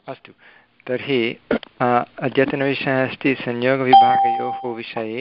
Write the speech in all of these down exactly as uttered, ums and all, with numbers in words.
अस्तु तर्हि अद्यतनविषयः अस्ति संयोगविभागयोः विषये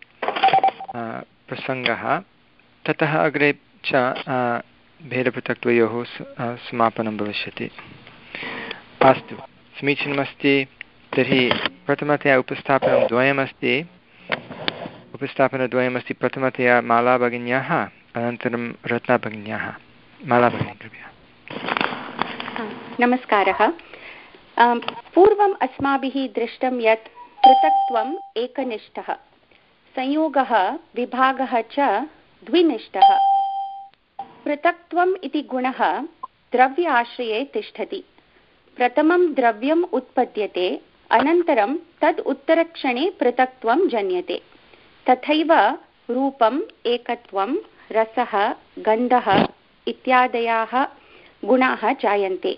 प्रसङ्गः ततः अग्रे च भेदपृथक्त्वयोः समापनं भविष्यति। अस्तु समीचीनमस्ति। तर्हि प्रथमतया उपस्थापनं द्वयमस्ति उपस्थापनद्वयमस्ति प्रथमतया मालाभगिन्याः अनन्तरं रत्नाभगिन्याः। मालाभगिनी कृपया। नमस्कारः। पूर्वम् अस्माभिः दृष्टं यत् पृथक्त्वम् एकनिष्ठः, संयोगः विभागः च द्विनिष्ठः। पृथक्त्वम् इति गुणः द्रव्य आश्रये तिष्ठति। प्रथमं द्रव्यम् उत्पद्यते, अनन्तरं तद् उत्तरक्षणे पृथक्त्वं जन्यते। तथैव रूपम्, एकत्वं, रसः, गन्धः इत्यादयाः गुणाः जायन्ते।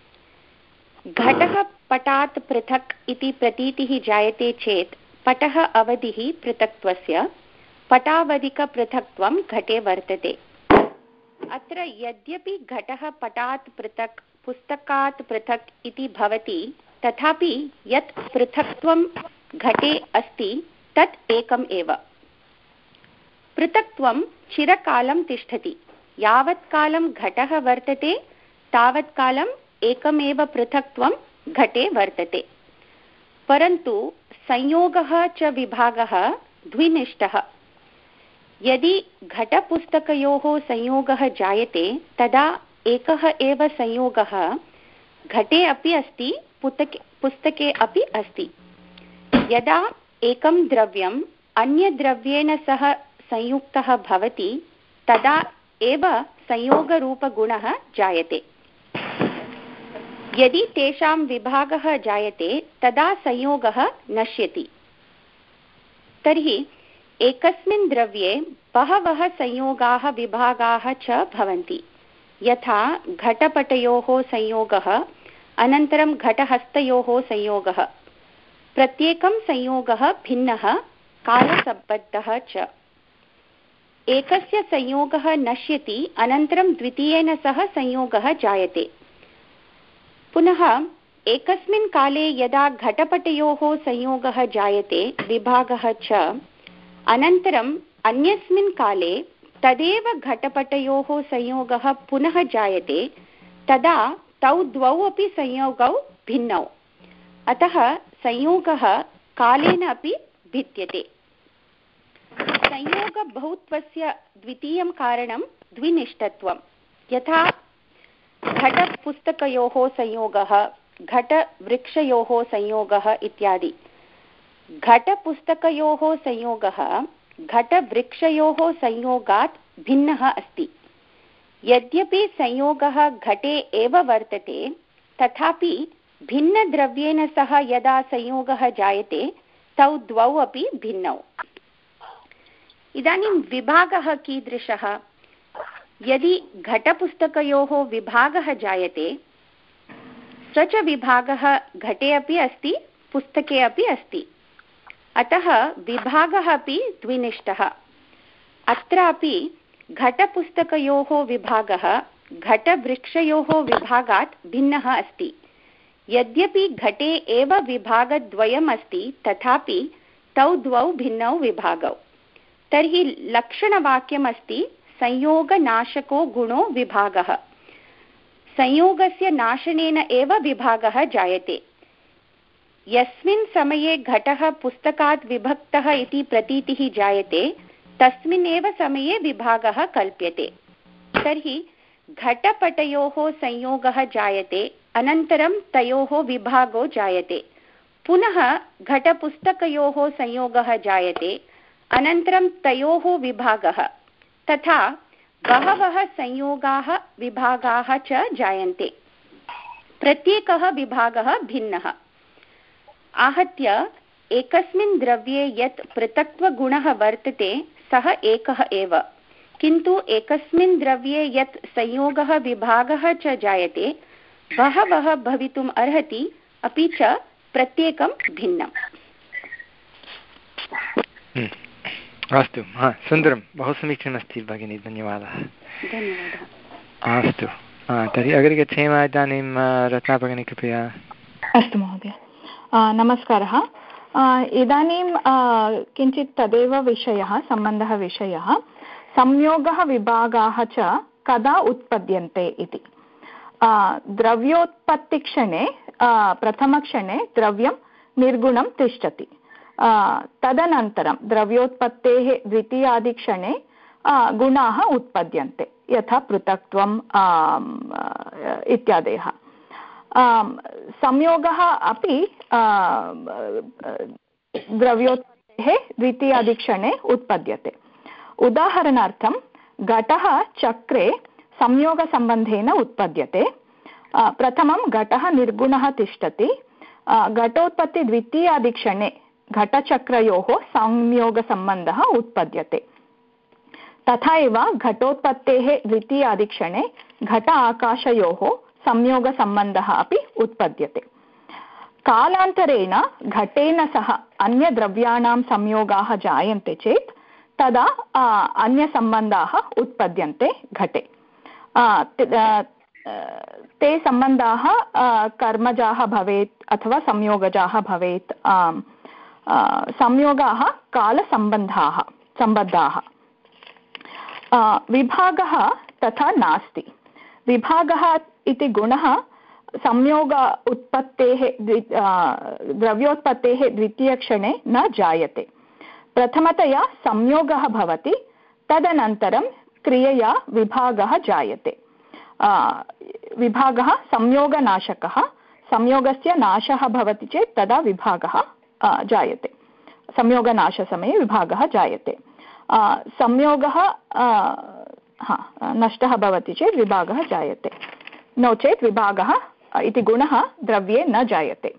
घटः पटात् पृथक् इति प्रतीतिः जायते चेत् पटः अवधिः पृथक्त्वस्य, पटावधिकपृथक्त्वं घटे वर्तते। अत्र यद्यपि घटः पटात् पृथक्, पुस्तकात् पृथक् इति भवति, तथापि यत् पृथक्त्वं घटे अस्ति तत् एकम् एव। पृथक्त्वं चिरकालं तिष्ठति। यावत् कालं घटः वर्तते तावत् कालम् एकमेव पृथक्त्वं घटे वर्तते। परन्तु संयोगः च विभागः द्विनिष्ठः। यदि घटपुस्तकयोः संयोगः जायते तदा एकः एव संयोगः घटे अपि अस्ति, पुस्तके पुस्तके अपि अस्ति। यदा एकं द्रव्यम् अन्यद्रव्येण सह संयुक्तः भवति तदा एव संयोगरूपगुणः जायते। यदि तेषां विभागः जायते तदा संयोगः नश्यति। तर्हि एकस्मिन् द्रव्ये बहवः संयोगाः विभागाः च भवन्ति। यथा घटपटयोः संयोगः, अनन्तरं घटहस्तयोः संयोगः। प्रत्येकं संयोगः भिन्नः, कालसम्बद्धः च। एकस्य संयोगः नश्यति, अनन्तरं द्वितीयेन सह संयोगः जायते। पुनः एकस्मिन् काले यदा घटपटयोः संयोगः जायते, विभागः च, अनन्तरम् अन्यस्मिन् काले तदेव घटपटयोः संयोगः पुनः जायते, तदा तौ द्वौ अपि संयोगौ भिन्नौ। अतः संयोगः कालेन अपि भिद्यते। संयोगबहुत्वस्य द्वितीयं कारणं द्विनिष्ठत्वं। यथा घटपुस्तकयोः संयोगः, घटवृक्षयोः संयोगः इत्यादि। घटपुस्तकयोः संयोगः घटवृक्षयोः संयोगात् भिन्नः अस्ति। यद्यपि संयोगः घटे एव वर्तते, तथापि भिन्नद्रव्येण सह यदा संयोगः जायते तौ द्वौ अपि भिन्नौ। इदानीं विभागः कीदृशः? यदि घटपुस्तकयोः विभागः जायते, स च विभागः घटे अपि अस्ति, पुस्तके अपि अस्ति। अतः विभागः अपि द्विनिष्ठः। अत्रापि घटपुस्तकयोः विभागः घटवृक्षयोः विभागात् भिन्नः अस्ति। यद्यपि घटे एव विभागद्वयम् अस्ति, तथापि तौ द्वौ भिन्नौ विभागौ। तर्हि लक्षणवाक्यमस्ति संयोगनाशको गुणो विभागः। संयोगस्य नाशनेन एव विभागः जायते। यस्मिन् समये घटः पुस्तकात् विभक्तः इति प्रतीतिः जायते, तस्मिन् एव समये विभागः कल्प्यते। तर्हि घटपटयोः संयोगः जायते, अनन्तरं तयोः विभागो जायते। पुनः घटपुस्तकयोः संयोगः जायते, अनन्तरं तयोः विभागः। तथा बहवः संयोगाः विभागाः च जायन्ते। प्रत्येकः विभागः भिन्नः। आहत्य एकस्मिन् द्रव्ये यत् पृथक्त्वगुणः वर्तते सः एकः एव, किन्तु एकस्मिन् द्रव्ये यत् संयोगः विभागः च जायते बहवः भवितुम् अर्हति, अपि च प्रत्येकं भिन्नम्। अस्तु, हा सुन्दरं, बहु समीचीनमस्ति भगिनी, धन्यवादः। धन्यवादः। अस्तु, तर्हि अग्रे गच्छेम। इदानीं रत्ना भगिनी कृपया। अस्तु महोदय, नमस्कारः। इदानीं किञ्चित् तदेव विषयः, सम्बन्धः विषयः, संयोगः विभागाः च कदा उत्पद्यन्ते इति। द्रव्योत्पत्तिक्षणे प्रथमक्षणे द्रव्यं निर्गुणं तिष्ठति, तदनन्तरं द्रव्योत्पत्तेः द्वितीयादिक्षणे गुणाः उत्पद्यन्ते, यथा पृथक्त्वम् इत्यादयः। संयोगः अपि द्रव्योत्पत्तेः द्वितीयादिक्षणे उत्पद्यते। उदाहरणार्थं घटः चक्रे संयोगसम्बन्धेन उत्पद्यते। प्रथमं घटः निर्गुणः तिष्ठति, घटोत्पत्ति द्वितीयादिक्षणे घटचक्रयोः संयोगसम्बन्धः उत्पद्यते। तथा एव घटोत्पत्तेः द्वितीयादिक्षणे घट आकाशयोः संयोगसम्बन्धः अपि उत्पद्यते। कालान्तरेण घटेन सह अन्यद्रव्याणां संयोगाः जायन्ते चेत् तदा अन्यसम्बन्धाः उत्पद्यन्ते घटे। ते सम्बन्धाः कर्मजाः भवेत् अथवा संयोगजाः भवेत्। संयोगाः कालसम्बन्धाः सम्बद्धाः। विभागः तथा नास्ति। विभागः इति गुणः संयोग उत्पत्तेः द्रव्योत्पत्तेः द्वितीयक्षणे न जायते। प्रथमतया संयोगः भवति, तदनन्तरं क्रियया विभागः जायते। विभागः संयोगनाशकः। संयोगस्य नाशः भवति चेत् तदा विभागः जायते। संयोगनाशसमये विभागः जायते। संयोगः हा नष्टः भवति चेत् विभागः जायते, नो चेत् विभागः इति गुणः द्रव्ये न जायते।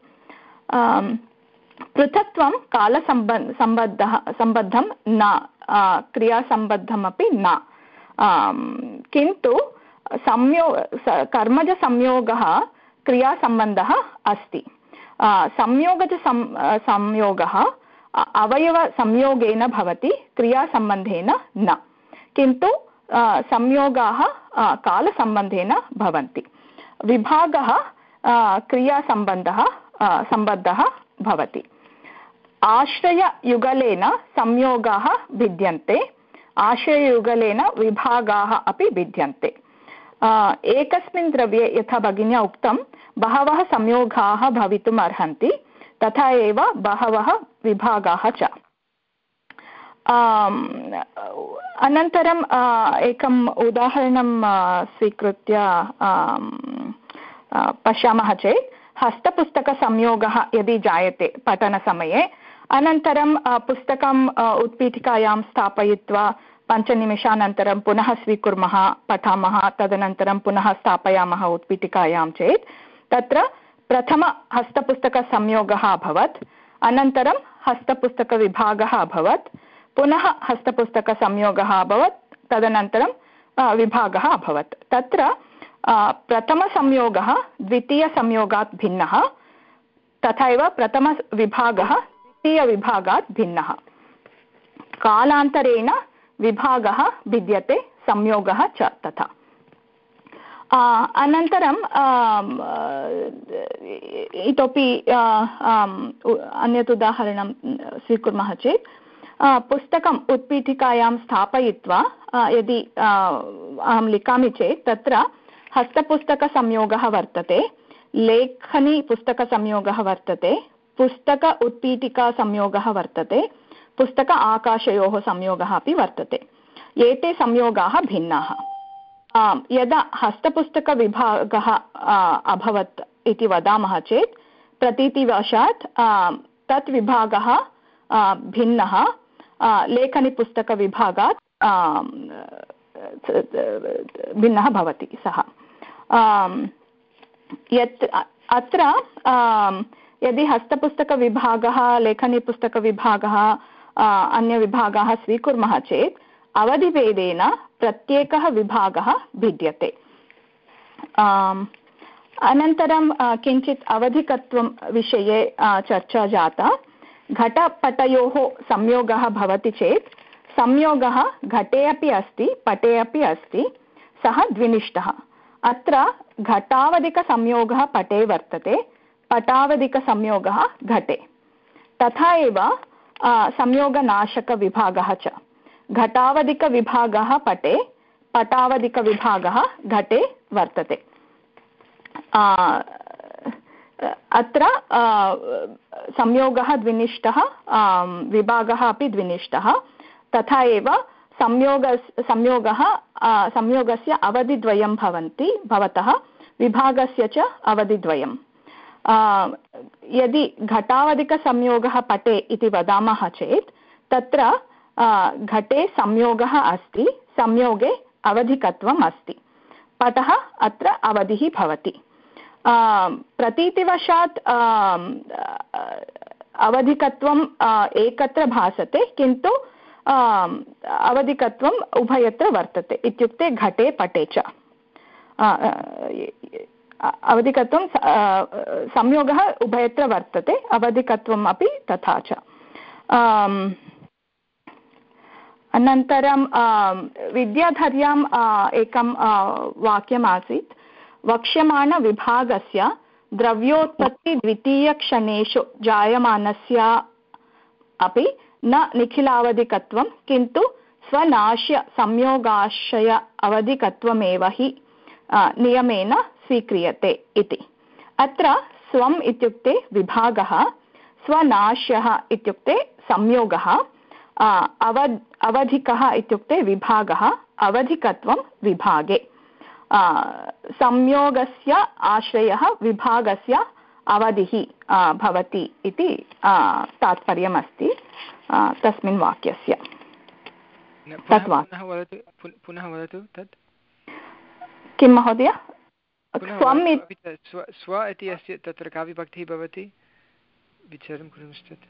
पृथक्त्वं कालसम्बन्ध सम्बद्धः सम्बद्धं न, क्रियासम्बद्धमपि न, किन्तु संयो कर्मजसंयोगः क्रियासम्बन्धः अस्ति। संयोगज संयोगः अवयवसंयोगेन भवति, क्रियासम्बन्धेन न, किन्तु संयोगाः कालसम्बन्धेन भवन्ति। विभागः क्रियासम्बन्धः सम्बद्धः भवति। आश्रययुगलेन संयोगाः भिद्यन्ते, आश्रययुगलेन विभागाः अपि भिद्यन्ते। एकस्मिन् द्रव्ये यथा भगिन्या उक्तं बहवः संयोगाः भवितुम् अर्हन्ति, तथा एव बहवः विभागाः च। अनन्तरम् एकम् उदाहरणं स्वीकृत्य पश्यामः चेत् हस्तपुस्तकसंयोगः यदि जायते पठनसमये, अनन्तरं पुस्तकम् उत्पीठिकायां स्थापयित्वा पञ्चनिमिषानन्तरं पुनः स्वीकुर्मः, पठामः, तदनन्तरं पुनः स्थापयामः उत्पीठिकायां चेत् तत्र प्रथम हस्तपुस्तकसंयोगः अभवत्, अनन्तरं हस्तपुस्तकविभागः अभवत्, पुनः हस्तपुस्तकसंयोगः अभवत्, तदनन्तरं विभागः अभवत्। तत्र प्रथमसंयोगः द्वितीयसंयोगात् भिन्नः, तथा एव प्रथमविभागः द्वितीयविभागात् भिन्नः। कालान्तरेण विभागः भिद्यते, संयोगः च तथा। अनन्तरं इतोपि अन्यत् उदाहरणं स्वीकुर्मः चेत् पुस्तकम् उत्पीठिकायां स्थापयित्वा यदि अहं लिखामि चेत् तत्र हस्तपुस्तकसंयोगः वर्तते, लेखनी पुस्तकसंयोगः वर्तते, पुस्तक उत्पीठिकासंयोगः वर्तते, पुस्तक आकाशयोः संयोगः अपि वर्तते। एते संयोगाः भिन्नाः। यदा हस्तपुस्तकविभागः अभवत् इति वदामः चेत् प्रतीतिवशात् तत् विभागः भिन्नः लेखनीपुस्तकविभागात् भिन्नः भवति सः। यत् अत्र यदि हस्तपुस्तकविभागः लेखनीपुस्तकविभागः अन्यविभागाः स्वीकुर्मः चेत् अवधिभेदेन प्रत्येकः विभागः भिद्यते। अनन्तरं किञ्चित् अवधिकत्वं विषये चर्चा जाता। घटपटयोः संयोगः भवति चेत् संयोगः घटे अपि अस्ति, पटे अपि अस्ति, सः द्विनिष्ठः। अत्र घटावधिकसंयोगः पटे वर्तते, पटावधिकसंयोगः घटे। तथा एव संयोगनाशकविभागः च घटावधिकविभागः पटे, पटावधिकविभागः घटे वर्तते। अत्र संयोगः द्विनिष्ठः, विभागः अपि द्विनिष्ठः। तथा एव संयोग संयोगः संयोगस्य अवधिद्वयं भवन्ति भवतः, विभागस्य च अवधिद्वयं। यदि घटावधिकसंयोगः पटे इति वदामः चेत् तत्र घटे संयोगः अस्ति, संयोगे अवधिकत्वम् अस्ति, पटः अत्र अवधिः भवति। प्रतीतिवशात् अवधिकत्वम् एकत्र भासते, किन्तु अवधिकत्वम् उभयत्र वर्तते, इत्युक्ते घटे पटे च अवधिकत्वं संयोगः उभयत्र वर्तते, अवधिकत्वम् अपि तथा च। अनन्तरं विद्याधर्याम् एकं वाक्यमासीत्, वक्ष्यमाणविभागस्य द्रव्योत्पत्तिद्वितीयक्षणेषु जायमानस्य अपि न निखिलावधिकत्वं, किन्तु स्वनाश्य संयोगाश्रय अवधिकत्वमेव हि नियमेन स्वीक्रियते इति। अत्र स्वम् इत्युक्ते विभागः, स्वनाश्यः इत्युक्ते संयोगः, अवध् अवधिकः इत्युक्ते विभागः, अवधिकत्वं विभागे। संयोगस्य आश्रयः विभागस्य अवधिः भवति इति तात्पर्यमस्ति तस्मिन् वाक्यस्य। पुनः वदतु तत् किं महोदय? स्वम् स्व इति अस्य तत्र का विभक्तिः भवति? विचारं कुर्मश्चेत्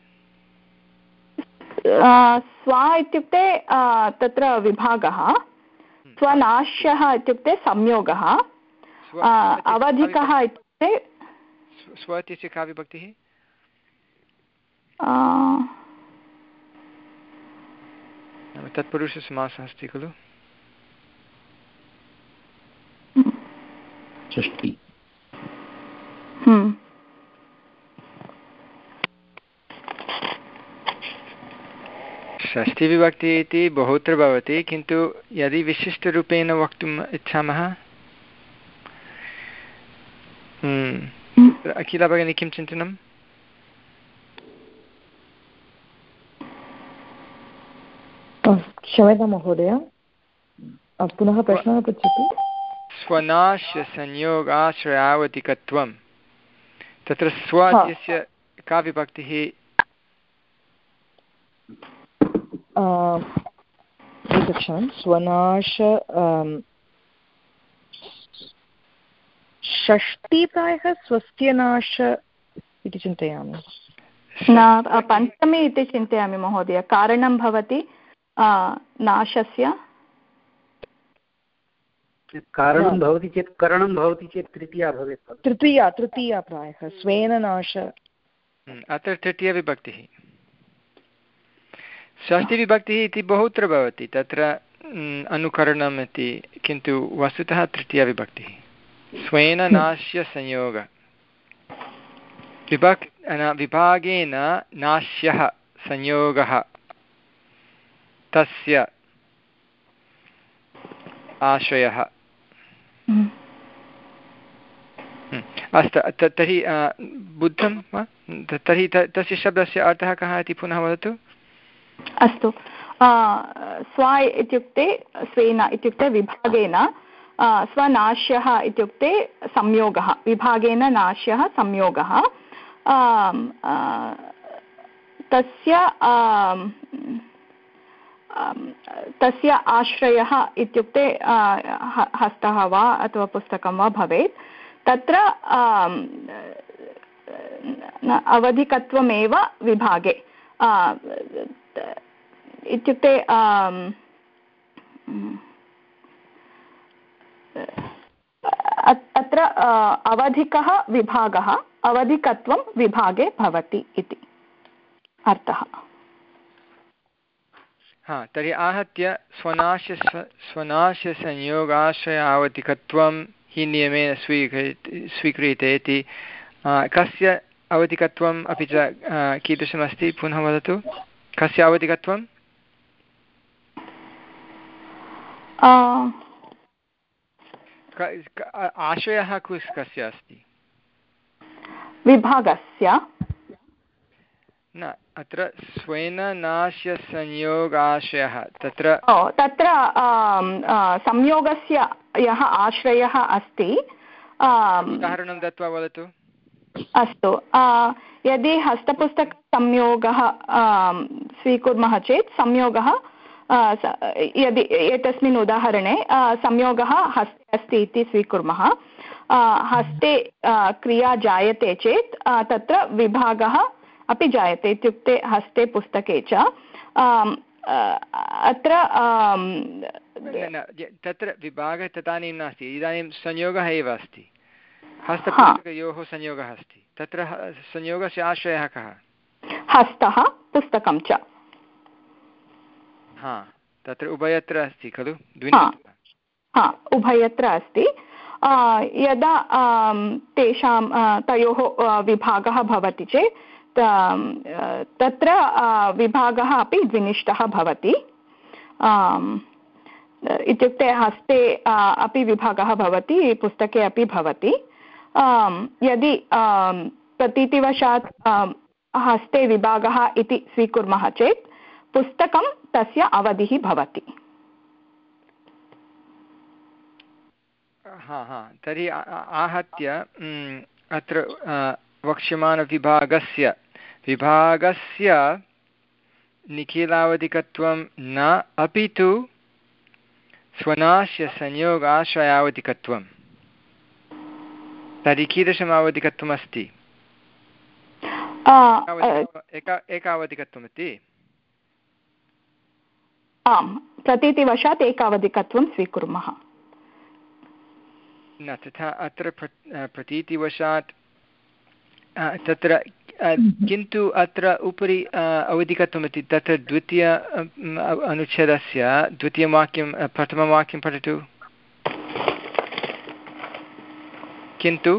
स्व इत्युक्ते तत्र विभागः, स्वनाश्यः इत्युक्ते संयोगः, अवधिकः इत्युक्ते स्व इत्यस्य का विभक्तिः? तत्पुरुषसमासः अस्ति खलु? षष्ठी। षष्ठीविभक्तिः इति बहुत्र भवति, किन्तु यदि विशिष्टरूपेण वक्तुम् इच्छामः, अखिला भगिनी किं चिन्तनम्? क्षम्यतां महोदय, पुनः प्रश्नः पृच्छतु। स्वनाश्यसंयोगाश्रयावधिकत्वं, तत्र स्व इत्यस्य का विभक्तिः? एकक्षणं, स्वनाश षष्ठी प्रायः स्वस्य नाश इति चिन्तयामि, न पञ्चमी इति चिन्तयामि महोदय। कारणं भवति नाशस्य कारणं भवति चेत् करणं भवति चेत् तृतीया भवेत्, तृतीया तृतीया प्रायः स्वेन नाश। अत्र तृतीयविभक्तिः। षष्ठीविभक्तिः इति बहुत्र भवति, तत्र अनुकरणम् इति, किन्तु वस्तुतः तृतीयविभक्तिः। स्वेन नाश्य संयोग, विभक् विभागेन नाश्यः संयोगः, तस्य आश्रयः। अस्तु, तर्हि बुद्धं वा? तर्हि तस्य शब्दस्य अर्थः कः इति पुनः वदतु। अस्तु, स्व इत्युक्ते स्वेन इत्युक्ते विभागेन, स्वनाश्यः इत्युक्ते संयोगः, विभागेन नाश्यः संयोगः, तस्य तस्य आश्रयः इत्युक्ते हस्तः वा अथवा पुस्तकं वा भवेत्, तत्र अवधिकत्वमेव विभागे इत्युक्ते अत्र अवधिकः विभागः, अवधिकत्वं विभागे भवति इति अर्थः। हा, तर्हि आहत्य स्वनाश स्वनाशसंयोगाश्रयावधिकत्वं हि नियमेन स्वीक्रियते स्वीक्रियते इति कस्य अवधिकत्वम् अपि च कीदृशमस्ति पुनः वदतु कस्य अवधिकत्वं आशयः कुस् कस्य अस्ति विभागस्य न अत्र स्वेन नाश्य संयोगाश्रयः तत्र तत्र संयोगस्य यः आश्रयः अस्ति उदाहरणं दत्वा वदतु अस्तु यदि हस्तपुस्तकसंयोगः स्वीकुर्मः चेत् संयोगः यदि एतस्मिन् उदाहरणे संयोगः हस्ते अस्ति इति स्वीकुर्मः हस्ते क्रिया जायते चेत् तत्र विभागः अपि जायते इत्युक्ते हस्ते पुस्तके च अत्र तत्र विभागः तदानीं नास्ति इदानीं संयोगः एव अस्ति हस्तपुस्तकयोः संयोगः अस्ति तत्र संयोगस्य आश्रयः कः हस्तः पुस्तकं च हा तत्र उभयत्र अस्ति खलु हा उभयत्र अस्ति यदा तेषां तयोः विभागः भवति चेत् तत्र विभागः अपि द्विनिष्ठः भवति इत्युक्ते हस्ते अपि विभागः भवति पुस्तके अपि भवति यदि प्रतीतिवशात् हस्ते विभागः इति स्वीकुर्मः चेत् पुस्तकं तस्य अवधिः भवति हा हा तर्हि आहत्य अत्र वक्ष्यमाणविभागस्य विभागस्य निखिलावधिकत्वं न अपि तु स्वनास्य संयोगाश्रयावधिकत्वं तर्हि कीदृशम् आवधिकत्वम् अस्ति एकावधिकत्वमिति आम् प्रतीतिवशात् एकावधिकत्वं स्वीकुर्मः न तथा अत्र प्रतीतिवशात् तत्र किन्तु अत्र उपरि अवधिकत्वमिति तत्र द्वितीय अनुच्छेदस्य द्वितीयं वाक्यं प्रथमं वाक्यं पठतु किन्तु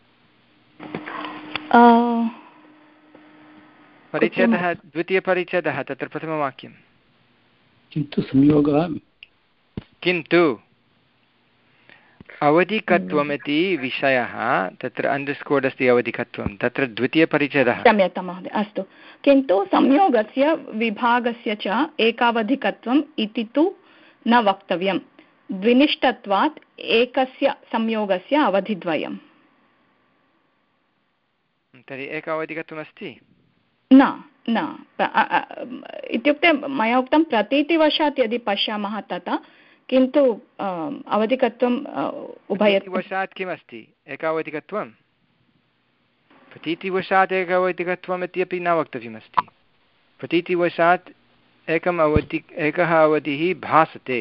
परिच्छेदः द्वितीयपरिच्छेदः तत्र प्रथमवाक्यं किन्तु संयोगः किन्तु अवधिकत्वम् इति विषयः तत्र अण्डर्स्कोर्ड् अस्ति अवधिकत्वं तत्र द्वितीयपरिच्छेदः क्षम्यतां महोदय अस्तु किन्तु संयोगस्य विभागस्य च एकावधिकत्वम् इति तु न वक्तव्यं द्विनिष्ठत्वात् एकस्य संयोगस्य अवधिद्वयम् तर्हि एकावधिकत्वमस्ति न न इत्युक्ते मया उक्तं प्रतीतिवशात् यदि पश्यामः तथा किन्तु अवधिकत्वम् उभयवशात् किमस्ति एकावधिकत्वं प्रतीतिवशात् एकावधिकत्वम् इत्यपि न वक्तव्यमस्ति प्रतीतिवशात् एकम् अवधि एकः अवधिः भासते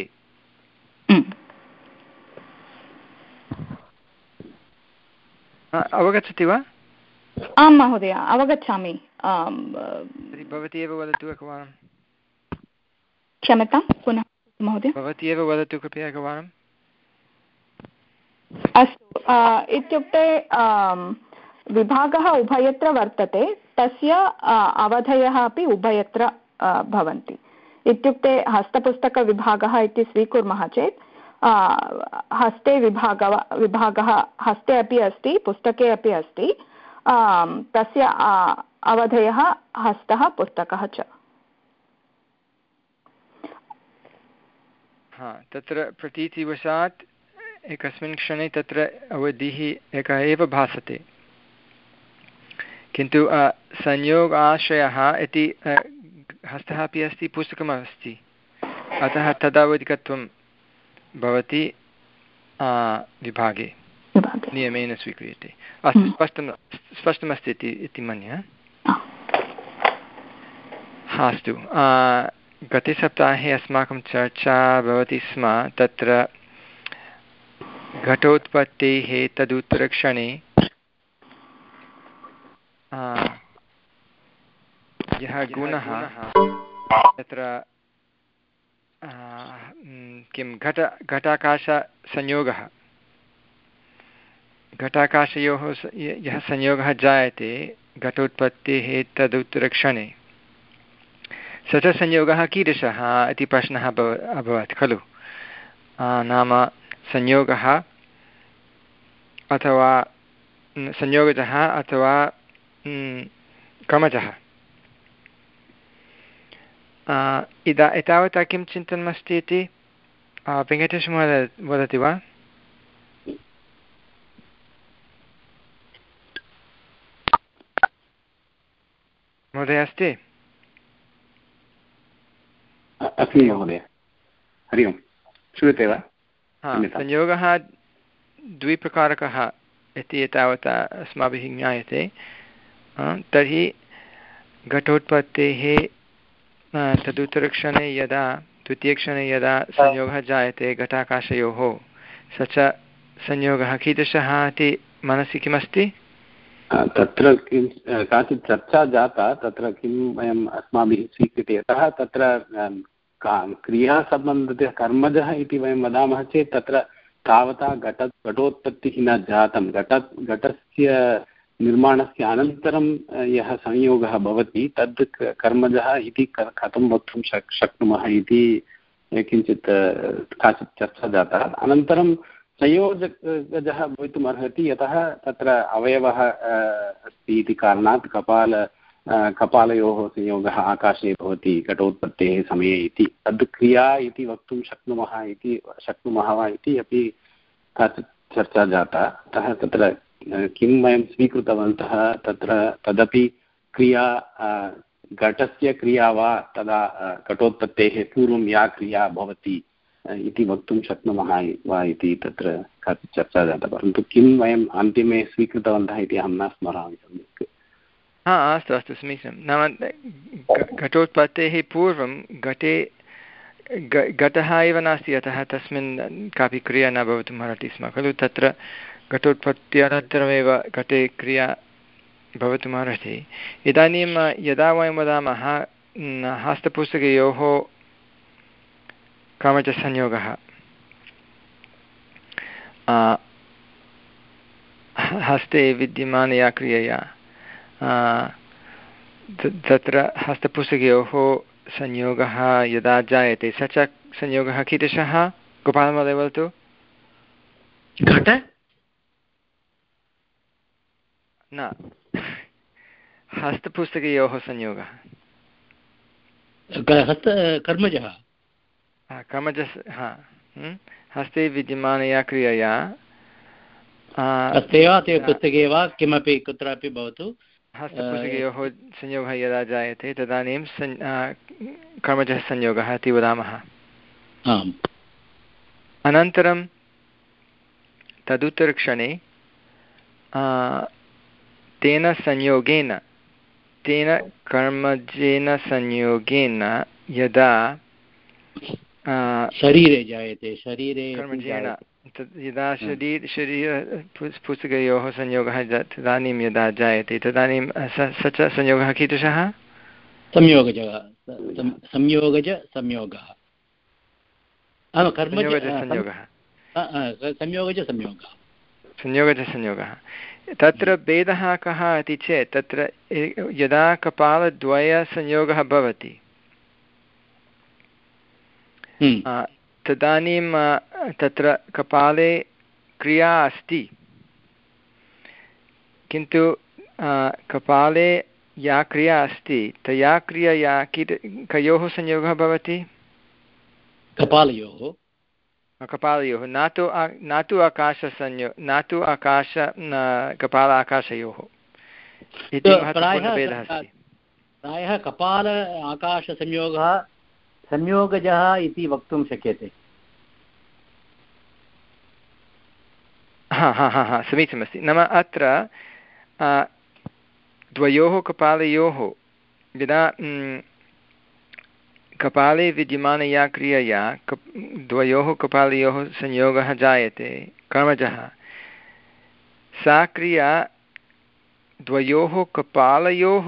अवगच्छति वा आं महोदय अवगच्छामि भवती एव वदतु एकवारं क्षम्यतां पुनः महोदय भवती एव वदतु कृपया एकवारम् अस्तु इत्युक्ते विभागः उभयत्र वर्तते तस्य अवधयः अपि उभयत्र भवन्ति इत्युक्ते हस्तपुस्तकविभागः इति स्वीकुर्मः चेत् हस्ते विभागः विभागः हस्ते अपि अस्ति पुस्तके अपि अस्ति तस्य अवधयः हस्तः पुस्तकः च हा तत्र प्रतीतिवशात् एकस्मिन् क्षणे तत्र अवधिः एकः एव भासते किन्तु संयोगाश्रयः इति हस्तः अपि अस्ति पुस्तकमस्ति अतः तदावधिकत्वं भवति विभागे नियमेन स्वीक्रियते अस्तु स्पष्टं स्पष्टमस्ति इति इति मन्ये अस्तु गते सप्ताहे अस्माकं चर्चा भवति स्म तत्र घटोत्पत्तेः तदुत्तरक्षणे यः गुणः तत्र किं घट घटाकाशसंयोगः घटाकाशयोः यः संयोगः जायते घटोत्पत्तेः तदुत्तरक्षणे स च संयोगः कीदृशः इति प्रश्नः अभव अभवत् खलु। नाम संयोगः अथवा संयोगजः अथवा क्रमजः। इदा एतावता किं चिन्तनमस्ति इति वेङ्कटेशमहोदय वदति वा? महोदय अस्ति? अस्मि महोदय। हरि ओं, श्रूयते वा? संयोगः द्विप्रकारकः इति एतावता अस्माभिः ज्ञायते। तर्हि घटोत्पत्तेः तदुत्तरक्षणे यदा द्वितीयक्षणे यदा संयोगः जायते घटाकाशयोः स च संयोगः कीदृशः इति मनसि किमस्ति? तत्र किं काचित् चर्चा जाता, तत्र किं वयम् अस्माभिः स्वीक्रियते, यतः तत्र क्रियासम्बन्धितः कर्मजः इति वयं वदामः चेत् तत्र तावता घट घटोत्पत्तिः न जातं। घट घटस्य निर्माणस्य अनन्तरं यः संयोगः भवति तद् कर्मजः इति कथं वक्तुं शक् शक्नुमः इति किञ्चित् काचित् चर्चा जाता। अनन्तरं संयोजकजः भवितुम् अर्हति, यतः तत्र अवयवः अस्ति इति कारणात् कपाल कपालयोः संयोगः आकाशे भवति घटोत्पत्तेः समये इति तद् क्रिया इति वक्तुं शक्नुमः इति शक्नुमः वा इति अपि काचित् चर्चा जाता। अतः तत्र किं वयं स्वीकृतवन्तः तत्र तदपि क्रिया घटस्य क्रिया वा तदा घटोत्पत्तेः पूर्वं या क्रिया भवति इति वक्तुं शक्नुमः वा इति तत्र काचित् चर्चा जाता। परन्तु किं वयम् अन्तिमे स्वीकृतवन्तः इति अहं न स्मरामि सम्यक्। हा अस्तु अस्तु समीचीनं। नाम घटोत्पत्तेः पूर्वं घटे घटः एव नास्ति, अतः तस्मिन् कापि क्रिया न भवितुम् अर्हति स्म खलु। तत्र घटोत्पत्त्यनन्तरमेव घटे क्रिया भवितुम् अर्हति। इदानीं यदा वयं वदामः हस्तपुस्तकयोः क्रमजसंयोगः हस्ते विद्यमानया क्रियया, तत्र हस्तपुस्तकयोः संयोगः यदा जायते स च संयोगः कीदृशः? गोपालमहोदय वदतु। घट न, हस्तपुस्तकयोः संयोगः कर्मजः कर्मजः हा हस्ते विद्यमानया क्रियया हस्ते वा ते पुस्तके वा किमपि कुत्रापि भवतु हस्तपुस्तकयोः संयोगः यदा जायते तदानीं सन् कर्मजः संयोगः इति वदामः। अनन्तरं तदुत्तरक्षणे तेन संयोगेन तेन कर्मजेन संयोगेन यदा शरीरे जायते शरीरे कर्मजेन यदा शरीर शरीर पुस्तकयोः संयोगः तदानीं यदा जायते तदानीं स च संयोगः कीदृशः? संयोगजः संयोगज संयोगः संयोगज संयोगः संयोगज संयोगः संयोगज संयोगः। तत्र भेदः कः इति चेत् तत्र यदा कपालद्वयसंयोगः भवति तदानीं तत्र कपाले क्रिया अस्ति, किन्तु कपाले या क्रिया अस्ति तया क्रियया कीद कयोः संयोगः भवति? कपालयोः कपालयोः, न तु न तु आकाशसंयो न तु आकाश कपाल आकाशयोः इति महत्त्वपूर्णभेदः अस्ति। प्रायः कपाल आकाशसंयोगः संयोगजः इति वक्तुं शक्यते। हा हा हा हा समीचीनमस्ति। नाम अत्र द्वयोः कपालयोः यदा कपाले विद्यमानया क्रियया कप् द्वयोः कपालयोः संयोगः जायते कर्मजः, सा क्रिया द्वयोः कपालयोः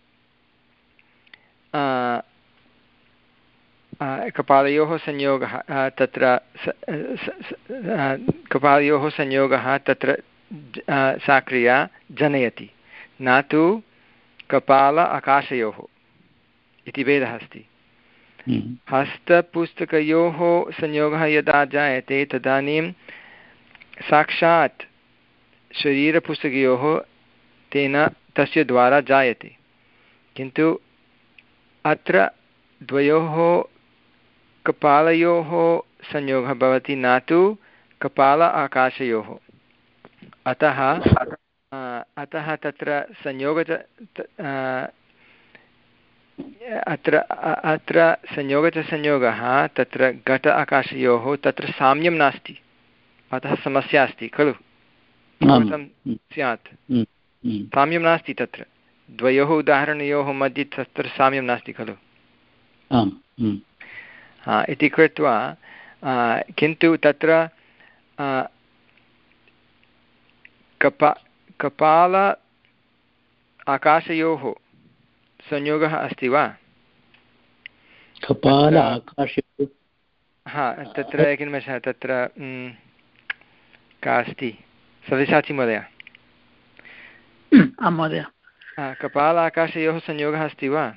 कपालयोः संयोगः तत्र कपालयोः संयोगः तत्र सा क्रिया जनयति, न तु कपाल आकाशयोः इति भेदः अस्ति। हस्तपुस्तकयोः संयोगः यदा जायते तदानीं साक्षात् शरीरपुस्तकयोः तेन तस्य द्वारा जायते, किन्तु अत्र द्वयोः कपालयोः संयोगः भवति, न तु कपाल आकाशयोः। अतः अतः तत्र संयोगज अत्र अत्र संयोगजसंयोगः तत्र घट आकाशयोः तत्र साम्यं नास्ति, अतः समस्या अस्ति खलु, किमर्थं स्यात्? साम्यं नास्ति तत्र, द्वयोः उदाहरणयोः मध्ये तत्र साम्यं नास्ति खलु। इति कृत्वा किन्तु तत्र कपा कपाल आकाशयोः संयोगः अस्ति वा? कपाल आकाशयोः, हा, तत्र एकनिमेषः, तत्र का अस्ति सव्यसाची महोदय? आं महोदय। कपाल आकाशयोः संयोगः अस्ति वा?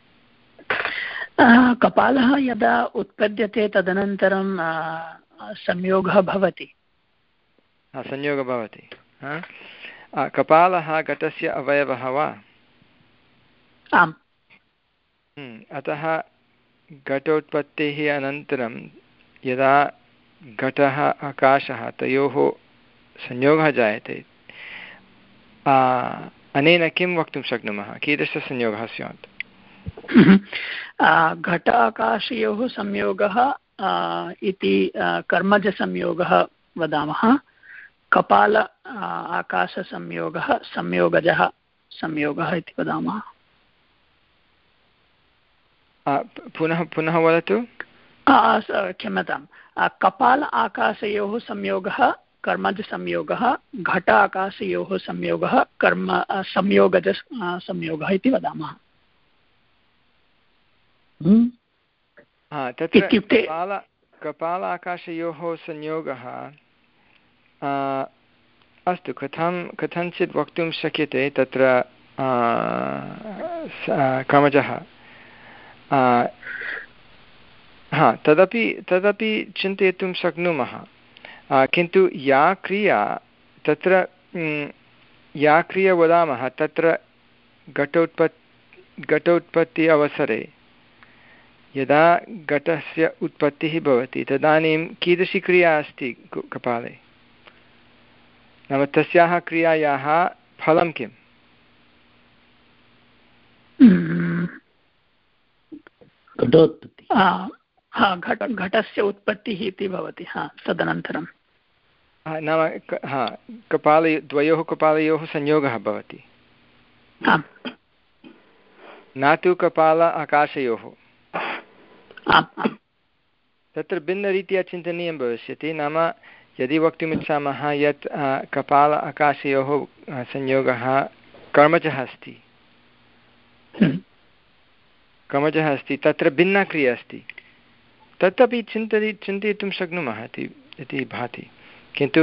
कपालः यदा उत्पद्यते तदनन्तरं संयोगः भवति। संयोगः भवति। कपालः घटस्य अवयवः वा? आम्। अतः घटोत्पत्तेः अनन्तरं यदा घटः आकाशः तयोः संयोगः जायते, अनेन किं वक्तुं शक्नुमः, कीदृशसंयोगः स्यात्? घट आकाशयोः संयोगः इति कर्मजसंयोगः वदामः, कपाल आकाशसंयोगः संयोगजः संयोगः इति वदामः। पुनः पुनः वदतु। क्षम्यतां, कपाल आकाशयोः संयोगः कर्मजसंयोगः, घट आकाशयोः संयोगः कर्म संयोगज संयोगः इति वदामः। इत्युक्ते कपाल कपाल आकाशयोः संयोगः अस्तु, कथं कथञ्चित् वक्तुं शक्यते तत्र कर्मजः, हा, तदपि तदपि चिन्तयितुं शक्नुमः, किन्तु या क्रिया तत्र या क्रिया वदामः तत्र घटोत्पत् घटोत्पत्ति अवसरे यदा घटस्य उत्पत्तिः भवति तदानीं कीदृशी क्रिया अस्ति कपाले, नाम तस्याः क्रियायाः फलं किम्? घटस्य उत्पत्तिः इति भवति। हा, तदनन्तरं नाम हा कपाल द्वयोः कपालयोः संयोगः भवति, न तु कपाल आकाशयोः। तत्र भिन्नरीत्या चिन्तनीयं भविष्यति, नाम यदि वक्तुमिच्छामः यत् कपाल आकाशयोः संयोगः कर्मजः अस्ति, कर्मजः अस्ति, तत्र भिन्ना क्रिया अस्ति, तदपि चिन्तयि चिन्तयितुं शक्नुमः इति भाति, किन्तु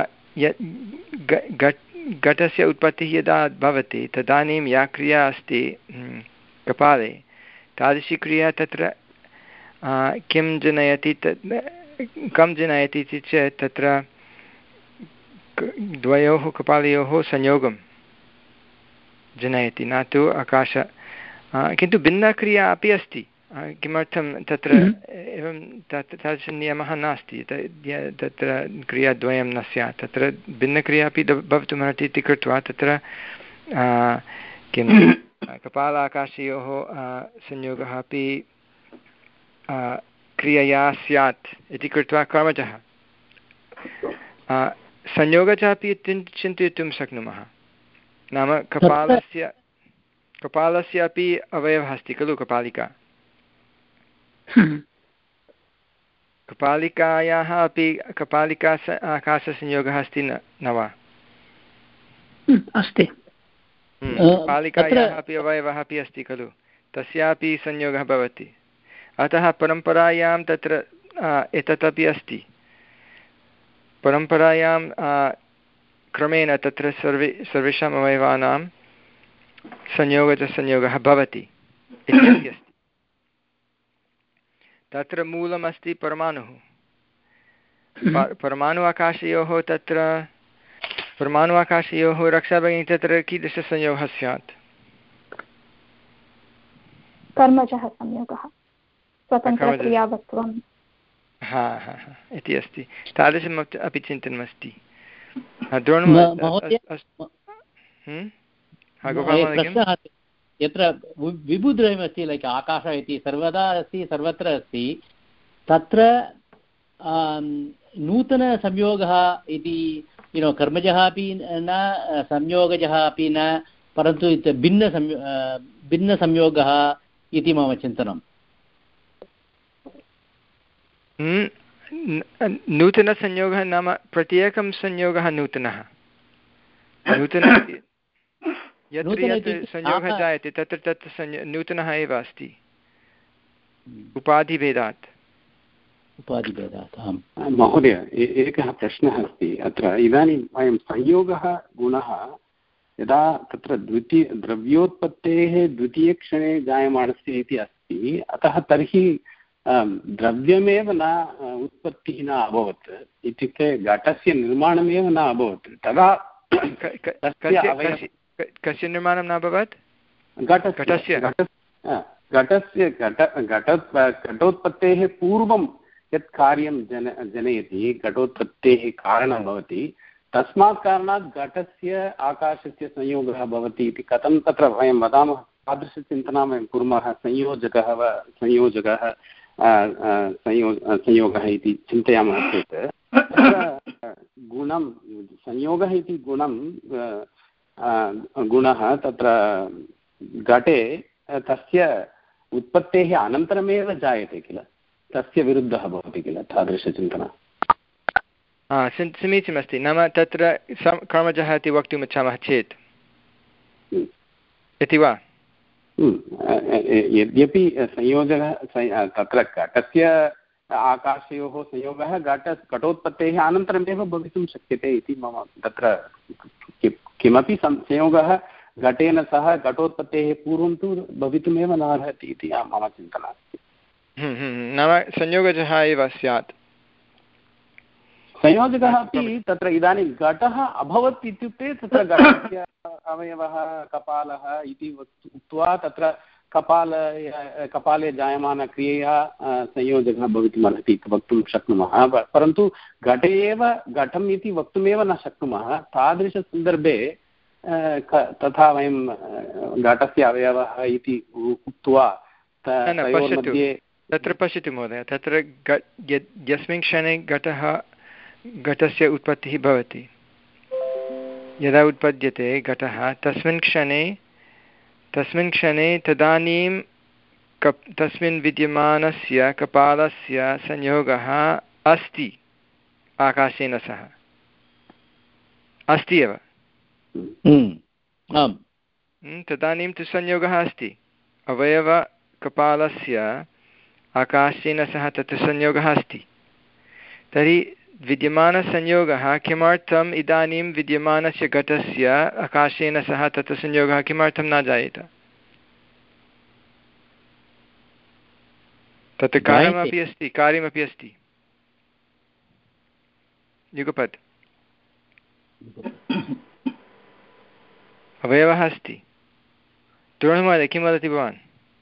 घटस्य उत्पत्तिः यदा भवति तदानीं या क्रिया अस्ति कपाले, तादृशी क्रिया तत्र किं जनयति, कं जनयति इति चेत् तत्र द्वयोः कपालयोः संयोगं जनयति, न तु आकाश, किन्तु भिन्नक्रिया अपि अस्ति। किमर्थं तत्र एवं तत् तादृशनियमः नास्ति, तत्र क्रियाद्वयं न स्यात्, तत्र भिन्नक्रिया अपि भवितुमर्हति इति कृत्वा तत्र किं कपालाकाशयोः संयोगः अपि क्रियया स्यात् इति कृत्वा कर्मजः, संयोगः अपि चिन्तयितुं शक्नुमः, नाम कपालस्य कपालस्य अपि अवयवः अस्ति खलु कपालिका, कपालिकायाः अपि कपालिका आकाशसंयोगः अस्ति न न वा? अस्ति। कपालिकायाः अपि अवयवः अपि अस्ति खलु, तस्यापि संयोगः भवति, अतः परम्परायां तत्र एतत् अपि अस्ति। परम्परायां क्रमेण तत्र सर्वे सर्वेषाम् अवयवानां संयोगजसंयोगः भवति इति अस्ति। तत्र मूलमस्ति परमाणुः। परमाणु आकाशयोः तत्र परमाणु आकाशयोः रक्षा भगिनी तत्र कीदृशसंयोगः स्यात्? कर्मजः संयोगः, स्वतन्त्रक्रियावत्वं। हा हा हा इति अस्ति। तादृशम् अपि चिन्तनमस्ति। यत्र विबुद्रयमस्ति लैक् आकाशः इति सर्वदा अस्ति, सर्वत्र अस्ति, तत्र नूतनसंयोगः इति युनो कर्मजः अपि न संयोगजः अपि न, परन्तु भिन्नसंयो भिन्नसंयोगः इति मम चिन्तनं। नूतनसंयोगः नाम प्रत्येकं संयोगः नूतनः। नूतन यत्र यत्र संयोगः जायते तत्र तत्र संयो नूतनः एव अस्ति उपाधिभेदात्। उपाधिभेदात् आम्। महोदय, एकः प्रश्नः अस्ति अत्र। इदानीं वयं संयोगः गुणः यदा तत्र द्वितीय द्रव्योत्पत्तेः द्वितीयक्षणे जायमानस्य इति अस्ति, अतः तर्हि द्रव्यमेव न उत्पत्तिः न अभवत्, इत्युक्ते घटस्य निर्माणमेव न अभवत्। तदा कस्य निर्माणं न अभवत्? घटस्य घटस्य घट घटोत्पत्तेः पूर्वं यत् कार्यं जन जनयति, घटोत्पत्तेः कारणं भवति, तस्मात् कारणात् घटस्य आकाशस्य संयोगः भवति इति कथं तत्र वयं वदामः? तादृशचिन्तनं वयं कुर्मः। संयोजकः वा संयोजकः संयो संयोगः इति चिन्तयामः चेत् गुणं संयोगः इति गुणं गुणः तत्र घटे तस्य उत्पत्तेः अनन्तरमेव जायते किल, तस्य विरुद्धः भवति किल तादृशचिन्तनं। समीचीनमस्ति। नाम तत्र कर्मजः इति वक्तुम् इच्छामः चेत् इति वा? यद्यपि संयोजकः तत्र घटस्य आकाशयोः संयोगः घट घटोत्पत्तेः अनन्तरमेव भवितुं शक्यते इति मम तत्र किमपि संयोगः घटेन सह घटोत्पत्तेः पूर्वं तु भवितुमेव नार्हति इति मम चिन्तनम् अस्ति। नाम संयोगजः एव स्यात्। संयोजकः अपि तत्र इदानीं घटः अभवत् इत्युक्ते तत्र घटस्य अवयवः कपालः इति उक्त्वा तत्र कपाल कपाले जायमानक्रियया संयोजकः भवितुमर्हति इति वक्तुं शक्नुमः। परन्तु घटे एव घटम् इति वक्तुमेव न शक्नुमः। तादृशसन्दर्भे तथा वयं घटस्य अवयवः इति उक्त्वा तयोर्मध्ये तत्र पश्यतु महोदय, तत्र यस्मिन् क्षणे घटः घटस्य उत्पत्तिः भवति, यदा उत्पद्यते घटः तस्मिन् क्षणे तस्मिन् क्षणे तदानीं कप् तस्मिन् विद्यमानस्य कपालस्य संयोगः अस्ति आकाशेन सह, अस्ति एव। तदानीं तु संयोगः अस्ति अवयवकपालस्य आकाशेन सह, तत्र संयोगः अस्ति। तर्हि विद्यमानसंयोगः किमर्थम् इदानीं विद्यमानस्य घटस्य आकाशेन सह तत्र संयोगः किमर्थं न जायेत? तत्र कार्यमपि अस्ति कार्यमपि अस्ति युगपत् अवयवः अस्ति। द्रोणमहोदय किं वदति भवान्?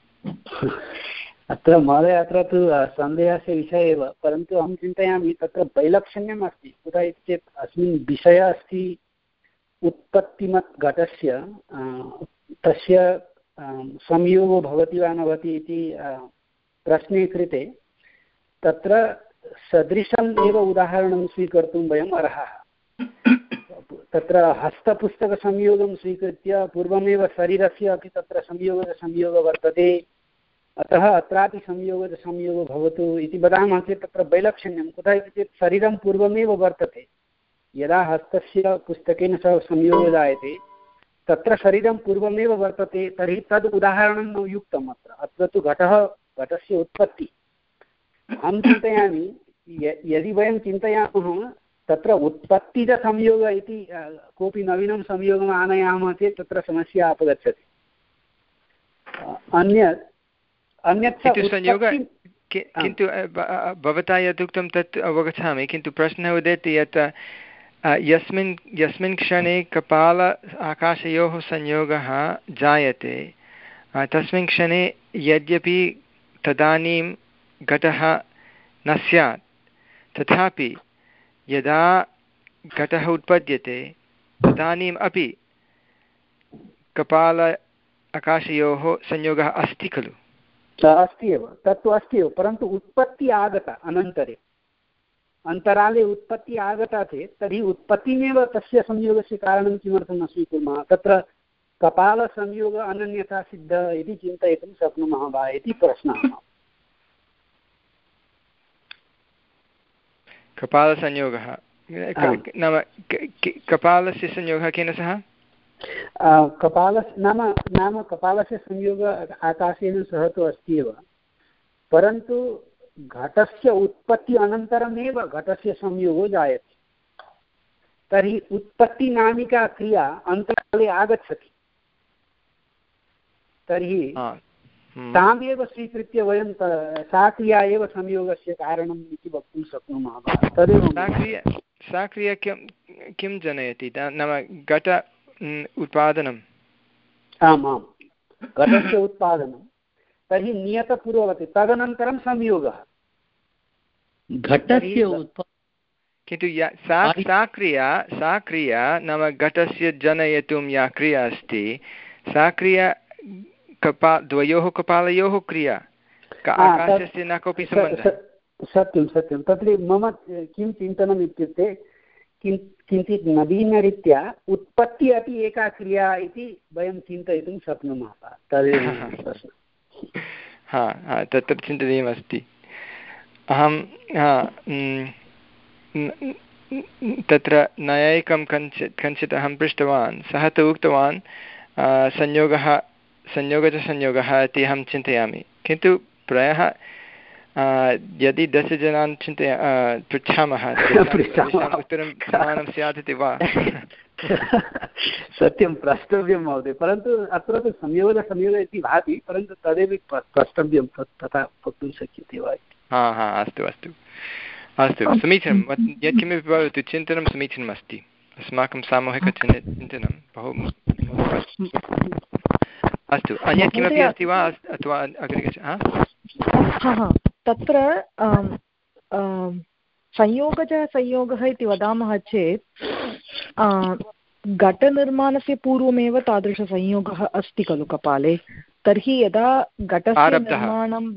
अत्र महोदय अत्र तु सन्देहस्य विषयः एव, परन्तु अहं चिन्तयामि तत्र वैलक्षण्यम् अस्ति। कुतः इति चेत् अस्मिन् विषयः अस्ति उत्पत्तिमत् घटस्य तस्य संयोगो भवति वा न भवति इति प्रश्ने कृते तत्र सदृशम् एव उदाहरणं स्वीकर्तुं वयम् अर्हाः। तत्र हस्तपुस्तकसंयोगं स्वीकृत्य पूर्वमेव शरीरस्य अपि तत्र संयोगसंयोगः वर्तते, अतः अत्रापि संयोगसंयोगो भवतु इति वदामः चेत् तत्र वैलक्षण्यं। कुतः इति चेत् शरीरं पूर्वमेव वर्तते। यदा हस्तस्य पुस्तकेन सह संयोगो जायते तत्र शरीरं पूर्वमेव वर्तते, तर्हि तद् उदाहरणं न युक्तम्। अत्र अत्र तु घटः घटस्य उत्पत्ति। अहं चिन्तयामि यदि वयं चिन्तयामः तत्र उत्पत्तिजसंयोग इति कोऽपि नवीनं संयोगम् आनयामः चेत् तत्र समस्या अपगच्छति। अन्यत् अन्यत् किन्तु भवता यत् उक्तं तत् अवगच्छामि, किन्तु प्रश्नः उदेति यत् यस्मिन् यस्मिन् क्षणे कपाल आकाशयोः संयोगः जायते तस्मिन् क्षणे यद्यपि तदानीं घटः न स्यात्, तथापि यदा घटः उत्पद्यते तदानीम् अपि कपाल आकाशयोः संयोगः अस्ति खलु? अस्ति एव, तत्तु अस्ति एव, परन्तु उत्पत्ति आगता अनन्तरे, अन्तराले उत्पत्ति आगता चेत् तर्हि उत्पत्तिमेव तस्य संयोगस्य कारणं किमर्थं न स्वीकुर्मः? तत्र कपालसंयोगः अनन्यथा सिद्धः इति चिन्तयितुं शक्नुमः वा इति प्रश्नः। कपालसंयोगः नाम कपालस्य संयोगः केन सह? कपाल नाम नाम कपालस्य संयोगः आकाशेन सह तु अस्ति एव, परन्तु घटस्य उत्पत्ति अनन्तरमेव घटस्य संयोगो जायते। तर्हि उत्पत्तिनामिका क्रिया अन्तराले आगच्छति, तर्हि तामेव स्वीकृत्य वयं सा क्रिया एव संयोगस्य कारणम् इति वक्तुं शक्नुमः। तदेव सा क्रिया सा क्रिया किं किं जनयति? नाम घट उत्पादनम्। आम् आम्, घटस्य उत्पादनं, तर्हि नियतपूर्ववत् तदनन्तरं संयोगः घटस्य उत्पादनं। किन्तु या सा सा क्रिया सा क्रिया नाम घटस्य जनयितुं या क्रिया अस्ति सा क्रिया कपा द्वयोः कपालयोः क्रिया, आकाशस्य न कोऽपि सम्बन्धः। सत्यं सत्यं, तत्र मम किं चिन्तनम् इत्युक्ते किं किञ्चित् नवीनरीत्या उत्पत्ति अपि एका क्रिया इति वयं चिन्तयितुं शक्नुमः। तदेव हा हा तत्र चिन्तनीयमस्ति। अहं तत्र नैयायिकं कञ्चित् कञ्चित् अहं पृष्टवान्, सः तु उक्तवान् संयोगः संयोगजसंयोगः इति अहं चिन्तयामि, किन्तु प्रायः यदि दशजनान् चिन्तय पृच्छामः उत्तरं समानं स्यात् इति वा? सत्यं प्रष्टव्यं महोदय, परन्तु अत्र तु संयोगसंयोगः इति भाति, परन्तु तदेव प्रष्टव्यं तथा वक्तुं शक्यते वा? हा हा अस्तु अस्तु अस्तु समीचीनं, यत्किमपि भवतु चिन्तनं समीचीनमस्ति, अस्माकं सामूहिकचिन्तनं बहु। अस्तु, अन्यत् किमपि अस्ति वा अथवा अग्रे गच्छ? तत्र संयोगजः संयोगः इति वदामः चेत् घटनिर्माणस्य पूर्वमेव तादृशसंयोगः अस्ति खलु कपाले, तर्हि यदा घटस्य निर्माणं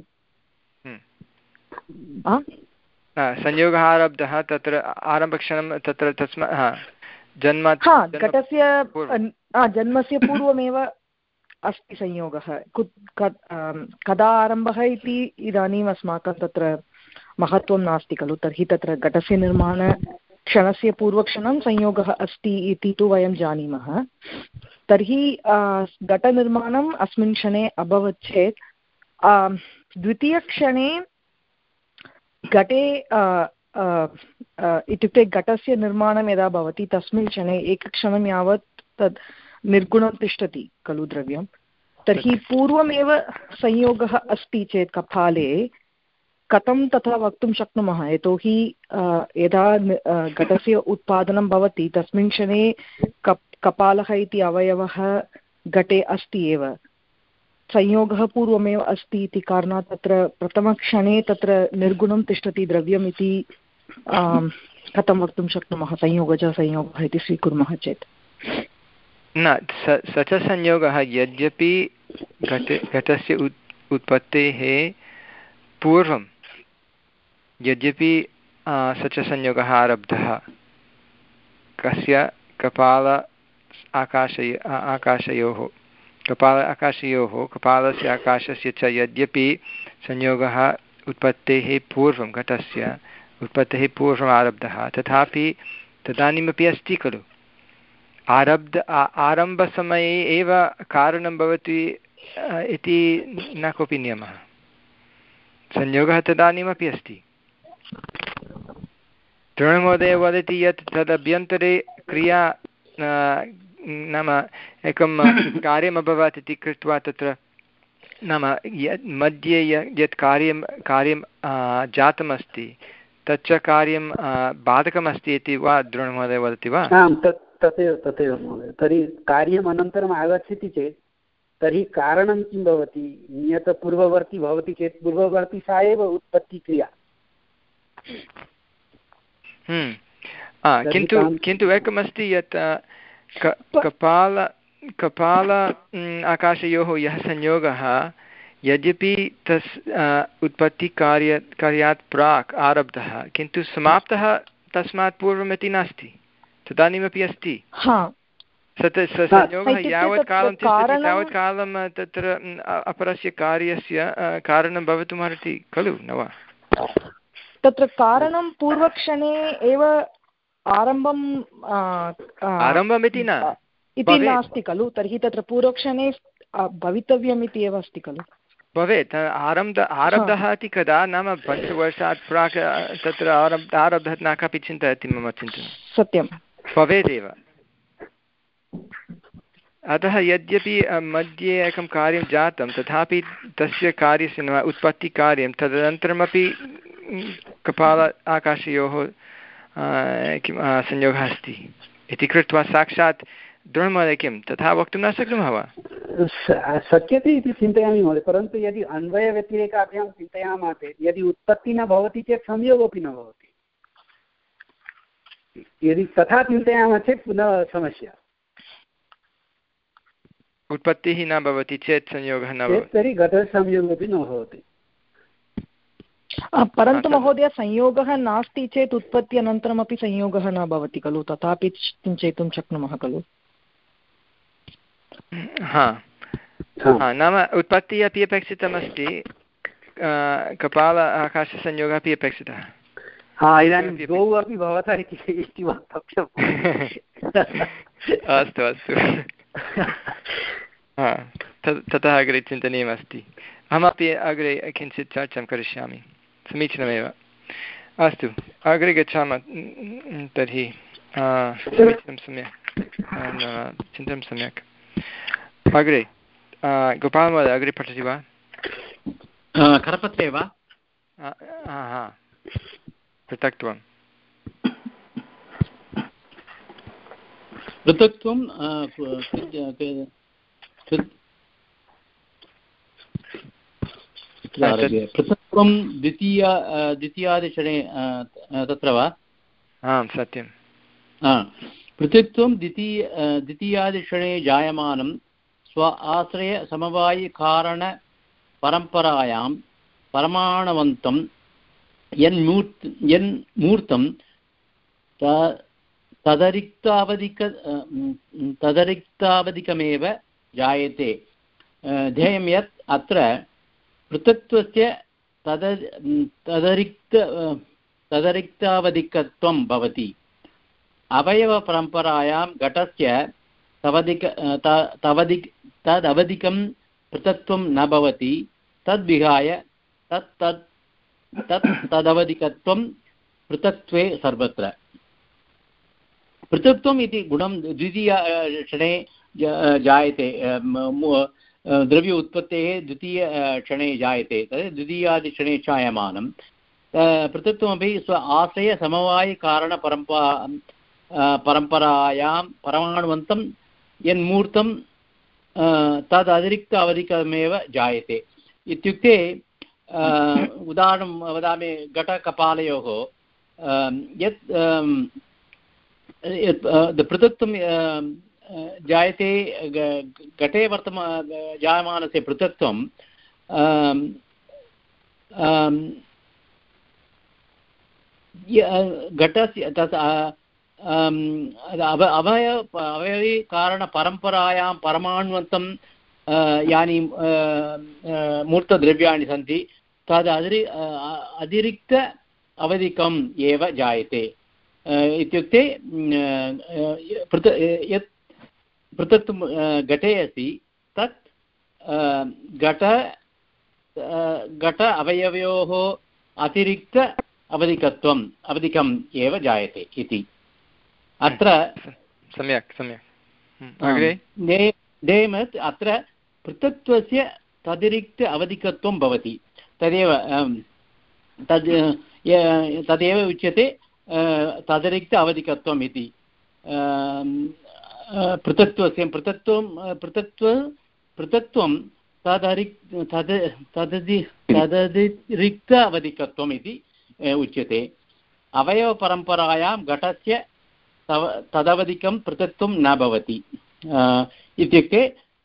संयोगः आरब्धः तत्र आरम्भक्षणं तत्र तस्मात् जन्म घटस्य जन्मस्य पूर्वमेव अस्ति संयोगः। कदा आरम्भः इति इदानीम् अस्माकं तत्र महत्त्वं नास्ति खलु, तर्हि तत्र घटस्य निर्माणक्षणस्य पूर्वक्षणं संयोगः अस्ति इति तु वयं जानीमः। तर्हि घटनिर्माणम् अस्मिन् क्षणे अभवत् चेत् द्वितीयक्षणे घटे इत्युक्ते घटस्य निर्माणं यदा भवति तस्मिन् क्षणे एकक्षणं यावत् तद् निर्गुणं तिष्ठति खलु द्रव्यं, तर्हि पूर्वमेव संयोगः अस्ति चेत् कपाले कथं तथा वक्तुं शक्नुमः? यतोहि यदा घटस्य उत्पादनं भवति तस्मिन् क्षणे कप् कपालः इति अवयवः घटे अस्ति एव, संयोगः पूर्वमेव अस्ति इति कारणात् तत्र प्रथमक्षणे तत्र निर्गुणं तिष्ठति द्रव्यम् इति कथं वक्तुं शक्नुमः संयोगजः संयोगः इति स्वीकुर्मः चेत्? न स स च संयोगः यद्यपि घटे घटस्य उत् उत्पत्तेः पूर्वं यद्यपि स च संयोगः आरब्धः कस्य कपाल आकाशय आकाशयोः कपाल आकाशयोः कपालस्य आकाशस्य च यद्यपि संयोगः उत्पत्तेः पूर्वं घटस्य उत्पत्तेः पूर्वम् आरब्धः, तथापि तदानीमपि अस्ति खलु। आरब्ध आरम्भसमये एव कारणं भवति इति न कोऽपि नियमः, संयोगः तदानीमपि अस्ति। द्रोणमहोदय वदति यत् तदभ्यन्तरे क्रिया नाम एकं कार्यम् अभवत् इति कृत्वा तत्र नाम यत् मध्ये यत् कार्यं कार्यं जातमस्ति तच्च कार्यं बाधकमस्ति इति वा द्रोणमहोदय वदति वा? आम् तथैव तथैव महोदय। तर्हि कार्यम् अनन्तरम् आगच्छति चेत् तर्हि कारणं किं भवति? नियतपूर्ववर्ती भवति चेत् पूर्ववर्ती सा एव उत्पत्तिक्रिया। किन्तु किन्तु एकमस्ति यत् कपाल कपाल आकाशयोः यः संयोगः यद्यपि तस् उत्पत्तिकार्य कार्यात् प्राक् आरब्धः किन्तु समाप्तः तस्मात् पूर्वमिति नास्ति, तदानीमपि अस्ति। संयोगः यावत् कालं तिष्ठति तावत् कालं तत्र अपरस्य कार्यस्य कारणं भवितुमर्हति खलु न वा? तत्र कारणं पूर्वक्षणे एव आरम्भं आरम्भमिति न इति नास्ति खलु, तर्हि तत्र पूर्वक्षणे भवितव्यम् इति एव अस्ति खलु। भवेत् आरब्ध आरब्धः इति कदा नाम पञ्चवर्षात् प्राक् तत्र आरब्ध आरब्धः न कापि चिन्ता इति मम चिन्तनं। सत्यं भवेदेव। अतः यद्यपि मध्ये एकं कार्यं जातं तथापि तस्य कार्यस्य नाम उत्पत्तिकार्यं तदनन्तरमपि कपाल आकाशयोः किं संयोगः अस्ति इति कृत्वा साक्षात् द्रोणमहोदय किं तथा वक्तुं न शक्नुमः वा? शक्यते इति चिन्तयामि महोदय, परन्तु यदि अन्वयव्यतिरेकाभ्यां चिन्तयामः चेत् यदि उत्पत्तिः न भवति चेत् संयोगोऽपि न भवति। यदि तथा चिन्तयामः चेत् पुनः समस्या। उत्पत्तिः न भवति चेत् संयोगः न भवति तर्हि घटसंयोगोऽपि न भवति। परन्तु महोदय संयोगः नास्ति चेत् उत्पत्ति अनन्तरमपि संयोगः न भवति खलु, तथापि चिन्तयितुं शक्नुमः खलु। हा नाम उत्पत्तिः अपि अपेक्षितमस्ति, कपाल आकाशसंयोगः अपि अपेक्षितः। हा इदानीं द्वौ अपि भवतः इति वक्तव्यम्। अस्तु अस्तु हा ततः अग्रे चिन्तनीयमस्ति। अहमपि अग्रे किञ्चित् चर्चां करिष्यामि। समीचीनमेव। अस्तु अग्रे गच्छामः तर्हि। समीचीनं सम्यक् चिन्तनं सम्यक्। अग्रे गोपालमहोदय अग्रे पठति वा? करपत्रे वा? हा पृथक्त्वं पृथक्त्वं पृथक्त्वं द्वितीय द्वितीयादिशणे तत्र वा? आम् सत्यं। पृथक्त्वं द्वितीय द्वितीयादिशणे जायमानं स्व आश्रयसमवायिकारणपरम्परायां परमाणवन्तं यन्मूर्त् यन्मूर्तं तदरिक्तावधिक तदरिक्तावधिकमेव जायते। ध्येयं यत् अत्र पृथक्त्वस्य तद तदरिक्त तदरिक्तावधिकत्वं भवति। अवयवपरम्परायां घटस्य तवधिक तवधिक तदवधिकं पृथक्त्वं न भवति, तद्विहाय तत् तत् तत् तदवधिकत्वं पृथक्त्वे सर्वत्र। पृथक्त्वम् इति गुणं द्वितीयक्षणे जायते, द्रव्य उत्पत्तेः द्वितीयक्षणे जायते, तद् द्वितीयादिक्षणे चायमानं। पृथक्त्वमपि स्व आश्रयसमवायिकारणपरम्परा परम्परायां परमाणुवन्तं यन्मूर्तं तदतिरिक्त अवधिकमेव जायते। इत्युक्ते उदाहरणं वदामि, घटकपालयोः यत् पृथक्त्वं जायते, घटे वर्तम जायमानस्य पृथक्त्वं घटस्य तत् अवय अवयवीकारणपरम्परायां परमाणुवन्तं यानि मूर्तद्रव्याणि सन्ति तद् अतिरि अतिरिक्त अवधिकम् एव जायते। इत्युक्ते यत् पृथक्त्वं घटे अस्ति तत् घट घट अवयवयोः अतिरिक्त अवधिकत्वम् अवधिकम् एव जायते इति अत्र सम्यक् सम्यक् डेमत् अत्र पृथक्त्वस्य तदिरिक्त अवधिकत्वं भवति तदेव तद् तदेव उच्यते तदिरिक्त अवधिकत्वम् इति पृथक्त्वस्य पृथक्त्वं पृथक्त्व पृथक्त्वं तदरिक् तद् तदधि तदतिरिक्त अवधिकत्वम् इति उच्यते अवयवपरम्परायां घटस्य तदवधिकं पृथक्त्वं न भवति इत्युक्ते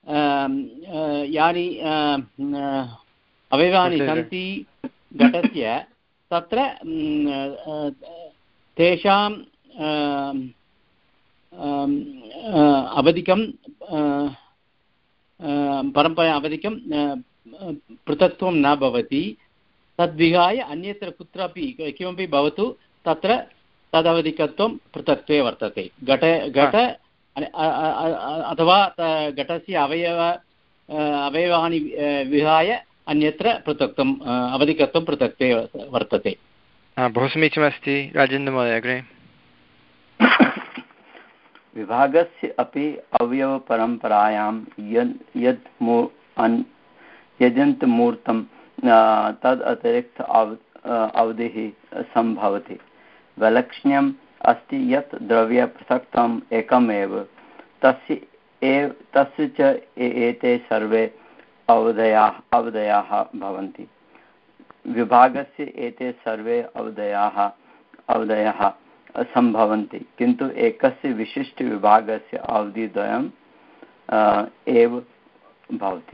यानि अवयवानि सन्ति घटस्य तत्र तेषां अवधिकं परम्परा अवधिकं पृथक्त्वं न भवति तद्विहाय अन्यत्र कुत्रापि किमपि भवतु तत्र तदवधिकत्वं पृथक्त्वे वर्तते घट घट अथवा घटस्य अवयव अवयवानि विहाय अन्यत्र पृथक्त्वम् अवधिकत्वं पृथक्त्वे वर्तते बहु समीचीनमस्ति राजेन्द्रमहोदय अग्रे विभागस्य अपि अवयवपरम्परायां यद् यजन्तमूर्तं तद् अतिरिक्त अव अवधिः सम्भवति वैलक्षण्यम् अस्ति यत् द्रव्यपृथक्त्वम् एकमेव तस्य एव तस्य च एते सर्वे अवधयाः अवधयाः भवन्ति विभागस्य एते सर्वे अवधयाः अवधयः सम्भवन्ति किन्तु एकस्य विशिष्टविभागस्य अवधिद्वयम् एव भवति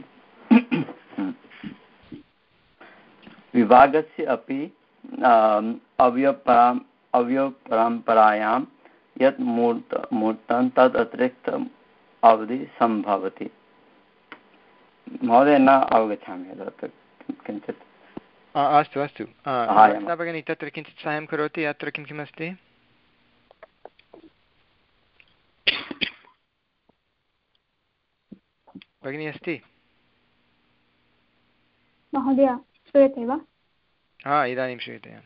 विभागस्य अपि अवयवपरम् अवयवपरम्परायां यत् मूर्त मूर्तं तद् अतिरिक्त अवधि सम्भवति महोदय न अवगच्छामि तत्र किञ्चित् अस्तु अस्तु भगिनी तत्र किञ्चित् साहाय्यं करोति अत्र किं किम् अस्ति भगिनी अस्ति महोदय श्रूयते वा हा इदानीं श्रूयते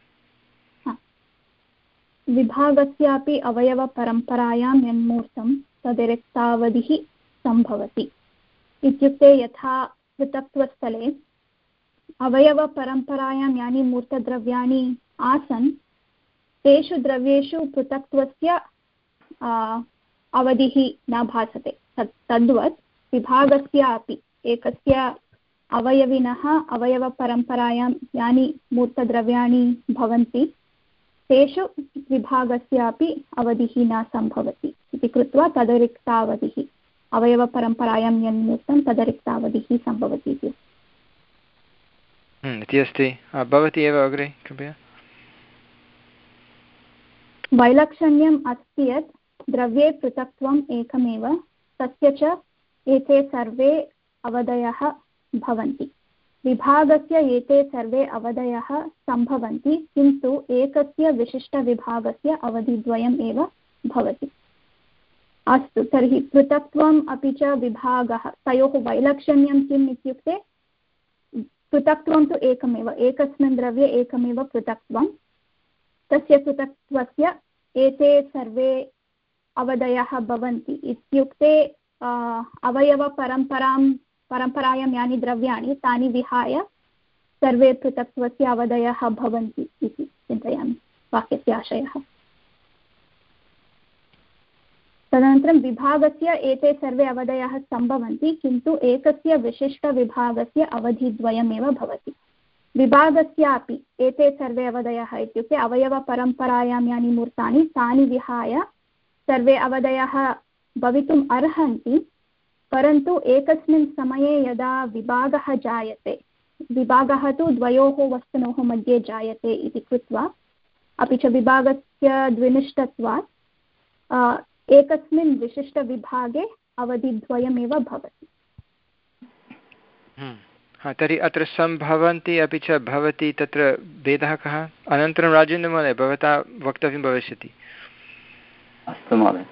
विभागस्यापि अवयवपरम्परायां यन्मूर्तं तदिरिक्तावधिः सम्भवति इत्युक्ते यथा पृथक्त्वस्थले अवयवपरम्परायां यानि मूर्तद्रव्याणि आसन् तेषु द्रव्येषु पृथक्त्वस्य अवधिः न भासते तत् तद्वत् विभागस्यापि एकस्य अवयविनः अवयवपरम्परायां यानि मूर्तद्रव्याणि भवन्ति तेषु विभागस्यापि अवधिः न सम्भवति इति कृत्वा तदरिक्तावधिः अवयवपरम्परायां यन्मूर्तं तदरिक्तावधिः सम्भवति इति इति अस्ति भवती एव अग्रे कृपया वैलक्षण्यम् अस्ति यत् द्रव्ये पृथक्त्वम् एकमेव तस्य च एते सर्वे अवधयः भवन्ति विभागस्य एते सर्वे अवधयः सम्भवन्ति किन्तु एकस्य विशिष्टविभागस्य अवधिद्वयम् एव भवति अस्तु तर्हि पृथक्त्वम् अपि च विभागः तयोः वैलक्षण्यं किम् इत्युक्ते पृथक्त्वं तु एकमेव एकस्मिन् द्रव्ये एकमेव पृथक्त्वं तस्य पृथक्त्वस्य एते सर्वे अवधयः भवन्ति इत्युक्ते अवयवपरम्परां परम्परायां यानि द्रव्याणि तानि विहाय सर्वे पृथक्त्वस्य अवधयः भवन्ति इति चिन्तयामि वाक्यस्य आशयः तदनन्तरं विभागस्य एते सर्वे अवधयः सम्भवन्ति किन्तु एकस्य विशिष्टविभागस्य अवधिद्वयमेव भवति विभागस्यापि एते सर्वे अवधयः इत्युक्ते अवयवपरम्परायां यानि मूर्तानि तानि विहाय सर्वे अवधयः भवितुम् अर्हन्ति परन्तु एकस्मिन् समये यदा विभागः जायते विभागः तु द्वयोः वस्तुनोः मध्ये जायते इति कृत्वा अपि च विभागस्य द्विनिष्ठत्वात् एकस्मिन् विशिष्टविभागे अवधिद्वयमेव भवति तर्हि अत्र सम्भवन्ति अपि च भवति तत्र भेदः कः अनन्तरं राजेन्द्रमहोदय भवता वक्तव्यं भविष्यति अस्तु महोदय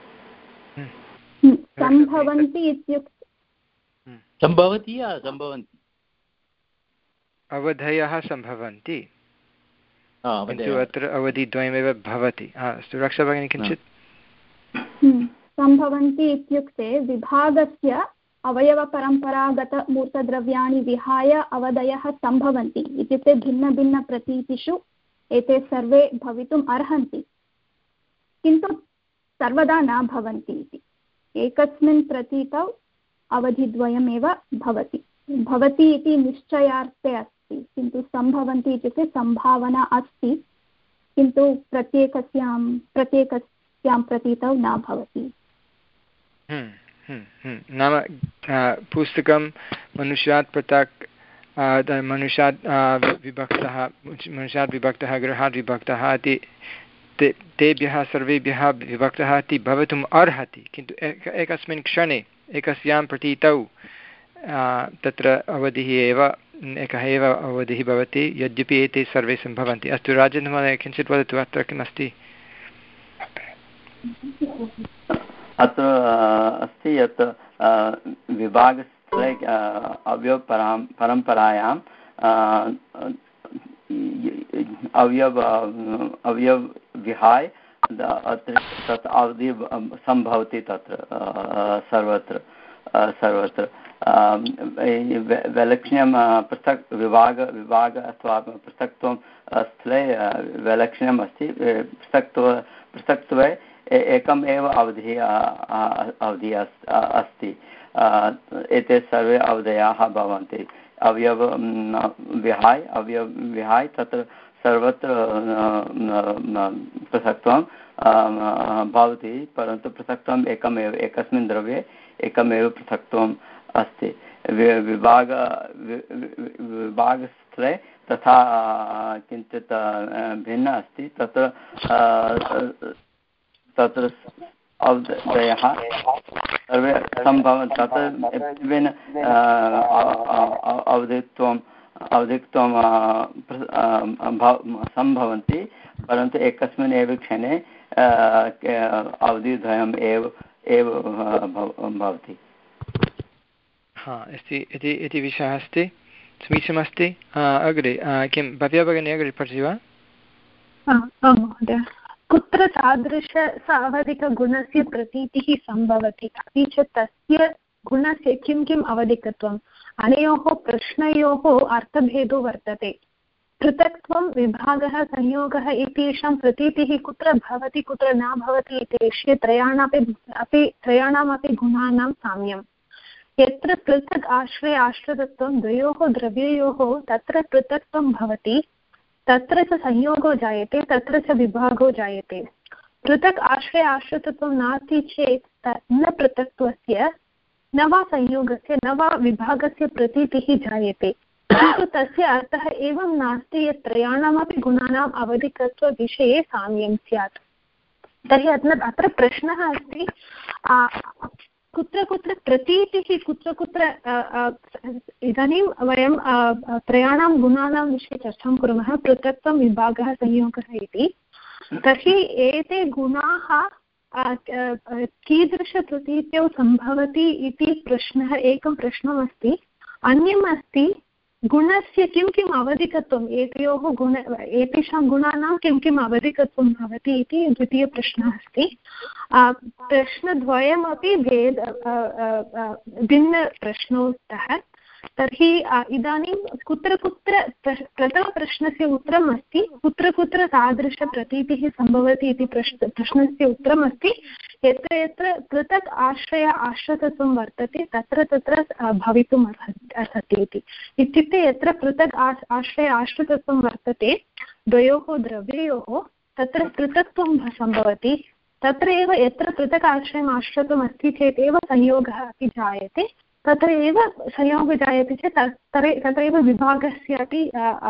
सम्भवन्ति इत्युक्ते सम्भवति सम्भवन्ति अवधयः सम्भवन्ति किन्तु अत्र अवधिद्वयमेव भवति। अस्तु रक्षा भगिनी किञ्चित्। सम्भवन्ति इत्युक्ते विभागस्य अवयवपरम्परागतमूर्तद्रव्याणि विहाय अवधयः सम्भवन्ति इत्युक्ते भिन्नभिन्नप्रतीतिषु एते सर्वे भवितुम् अर्हन्ति, किन्तु सर्वदा न भवन्ति इति। एकस्मिन् प्रतीतौ अवधिद्वयमेव भवति भवति इति निश्चयार्थे अस्ति, किन्तु सम्भवन्ति इत्युक्ते सम्भावना अस्ति, किन्तु प्रत्येकस्यां प्रत्येकस्यां प्रतीतौ न भवति। नाम पुस्तकं मनुष्यात् पृथक् मनुष्यात् विभक्तः मनुष्यात् विभक्तः गृहात् विभक्तः इति ते तेभ्यः सर्वेभ्यः विभक्तः इति भवितुम् अर्हति, किन्तु एकस्मिन् क्षणे एकस्यां प्रतीतौ तत्र अवधिः एव एकः एव अवधिः भवति, यद्यपि एते सर्वे सम्भवन्ति। अस्तु राजेन्द्र महोदय किञ्चित् वदतु अत्र किमस्ति। अत्र अस्ति यत् विभागस्थले अवयवपरां परम्परायां अवयव अवयव विहाय तत् अवधि सम्भवति तत्र सर्वत्र सर्वत्र वैलक्षण्यं पृथक् विभाग विभाग अथवा पृथक्त्वं स्थले वैलक्षण्यम् अस्ति। पृथक्त्व पृथक्त्वे एकम् एव अवधिः अवधिः अस्ति। एते सर्वे अवधयः भवन्ति अवयव विहाय अवयव विहाय तत्र सर्वत्र पृथक्त्वं भवति, परन्तु पृथक्त्वम् एकमेव एकस्मिन् द्रव्ये एकमेव पृथक्त्वम् अस्ति। विभाग विभागस्थले तथा किञ्चित् भिन्न अस्ति। तत्र तत्र अवधयः सर्वे सम्भवन्ति। तत्र विभिन्न अवधित्वम् अवधित्वं सम्भवन्ति, परन्तु एकस्मिन् एव क्षणे अवधिद्वयम् एव एव भवति। हा अस्ति इति इति विषयः अस्ति। समीचीनमस्ति। अग्रे किं भव्या भगिनी अग्रे पठति वा? महोदय, कुत्र तादृश सावधिकगुणस्य प्रतीतिः सम्भवति, अपि च तस्य गुणस्य किं किम् अवधिकत्वम्? अनयोः प्रश्नयोः अर्थभेदो वर्तते। पृथक्त्वं विभागः संयोगः इत्येषां प्रतीतिः कुत्र भवति कुत्र न भवति इति विषये त्रयाणामपि अपि त्रयाणामपि गुणानां साम्यं। यत्र पृथक् आश्रय आश्रितत्वं द्वयोः द्रव्ययोः तत्र पृथक्त्वं भवति, तत्र च संयोगो जायते, तत्र च विभागो जायते। पृथक् आश्रय आश्रितत्वं नास्ति चेत् न पृथक्त्वस्य न वा संयोगस्य न वा विभागस्य प्रतीतिः जायते, किन्तु तस्य अर्थः एवं नास्ति यत् त्रयाणामपि गुणानाम् अवधिकत्वविषये साम्यं स्यात्। तर्हि अत्र अत्र प्रश्नः अस्ति, कुत्र कुत्र प्रतीतिः कुत्र कुत्र इदानीं वयं त्रयाणां गुणानां विषये चर्चां कुर्मः, पृथक्त्वं विभागः संयोगः इति। तर्हि एते गुणाः कीदृशप्रतीत्यौ सम्भवति इति प्रश्नः एकं प्रश्नमस्ति। अन्यम् अस्ति गुणस्य किं किम् अवधिकत्वम्, एतयोः गुण एतेषां गुणानां किं किम् अवधिकत्वं भवति इति द्वितीयप्रश्नः अस्ति। प्रश्नद्वयमपि भेद भिन्नप्रश्नौ स्तः। तर्हि इदानीं कुत्र कुत्र प्रथमप्रश्नस्य उत्तरम् अस्ति, कुत्र कुत्र तादृशप्रतीतिः सम्भवति इति प्रश्न प्रश्नस्य उत्तरम् अस्ति, यत्र यत्र पृथक् आश्रय आश्रितत्वं वर्तते तत्र तत्र भवितुम् अर्हति इति। इत्युक्ते यत्र पृथक् आश्रय आश्रितत्वं वर्तते द्वयोः द्रव्ययोः तत्र पृथक्त्वं सम्भवति, तत्र एव यत्र पृथक् आश्रयम् आश्रितम् अस्ति चेत् एव संयोगः अपि जायते, तत्र एव संयोगः जायते चेत् तत्र एव विभागस्य अपि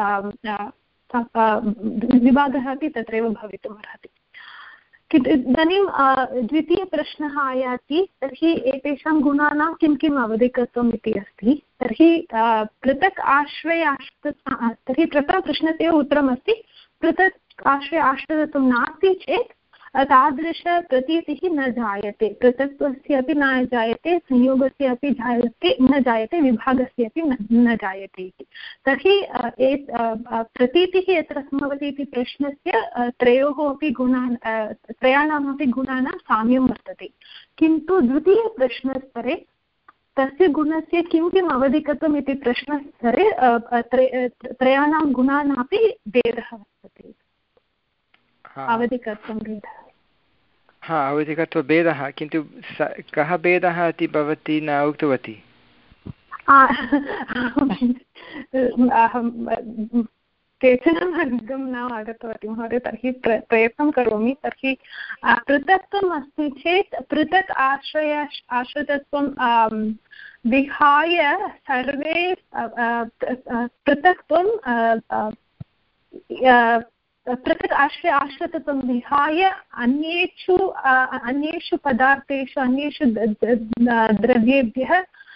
विभागः अपि तत्रैव भवितुम् अर्हति। इदानीं द्वितीयप्रश्नः आयाति, तर्हि एतेषां गुणानां किं किम् अवधिकत्वम् इति अस्ति। तर्हि पृथक् आश्रय आश्रित तर्हि प्रथमप्रश्नस्य उत्तरमस्ति, पृथक् आश्रय आश्रितत्वं नास्ति चेत् तादृशप्रतीतिः न जायते, पृथक्त्वस्य अपि न जायते, संयोगस्य अपि जायते न जायते, विभागस्य अपि न जायते इति। तर्हि प्रतीतिः यत्र सम्भवति इति प्रश्नस्य त्रयोः अपि गुणान् त्रयाणामपि गुणानां साम्यं वर्तते, किन्तु द्वितीयप्रश्नस्तरे तस्य गुणस्य किं किम् अवधिकत्वम् इति प्रश्नस्तरे त्रयाणां गुणानामपि भेदः वर्तते, अवधिकत्वं भेदः। हा, अवधिकत्वभेदः, किन्तु कः भेदः इति भवती न उक्तवती। केचन मार्गं न आगतवती महोदय, तर्हि प्र प्रयत्नं करोमि। तर्हि पृथक्त्वम् अस्ति चेत् पृथक् आश्रय आश्रितत्वं विहाय सर्वे पृथक्त्वं पृथक् आश्रय आश्रितत्वं विहाय अन्येषु अन्येषु पदार्थेषु अन्येषु द्रव्येभ्यः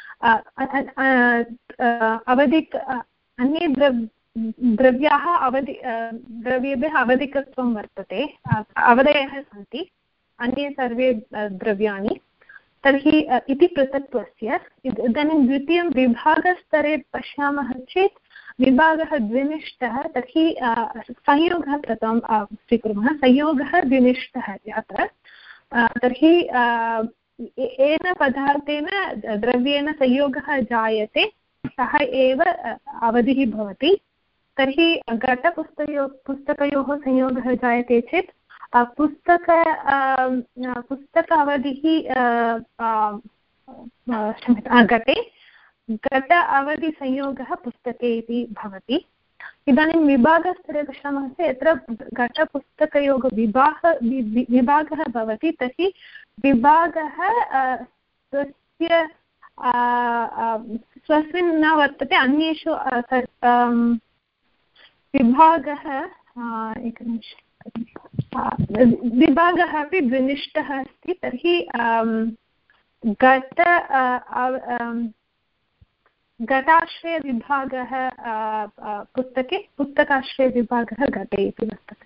अवधिक अन्ये द्रव् द्रव्याः अवधि द्रव्येभ्यः अवधिकत्वं वर्तते, अवधयः सन्ति अन्ये सर्वे द्रव्याणि। तर्हि इति पृथक्त्वस्य। इदानीं द्वितीयं विभागस्तरे पश्यामः चेत् विभागः द्विनिष्ठः, तर्हि संयोगः प्रथमं स्वीकुर्मः, संयोगः द्विनिष्ठः अत्र। तर्हि येन पदार्थेन द्रव्येण संयोगः जायते सः एव अवधिः भवति। तर्हि घटपुस्तकयो पुस्तकयोः संयोगः जायते चेत् पुस्तक पुस्तक अवधिः घटे घट अवधिसंयोगः पुस्तके इति भवति। इदानीं विभागस्तरे पश्यामः चेत् यत्र घटपुस्तकयोः विभाग विभागः भवति, तर्हि विभागः स्वस्य स्वस्मिन् न वर्तते, अन्येषु विभागः एकनिमिषम् विभागः अपि द्विनिष्ठः अस्ति। तर्हि घट घटाश्रयविभागः पुस्तके, पुस्तकाश्रयविभागः घटे इति वर्तते।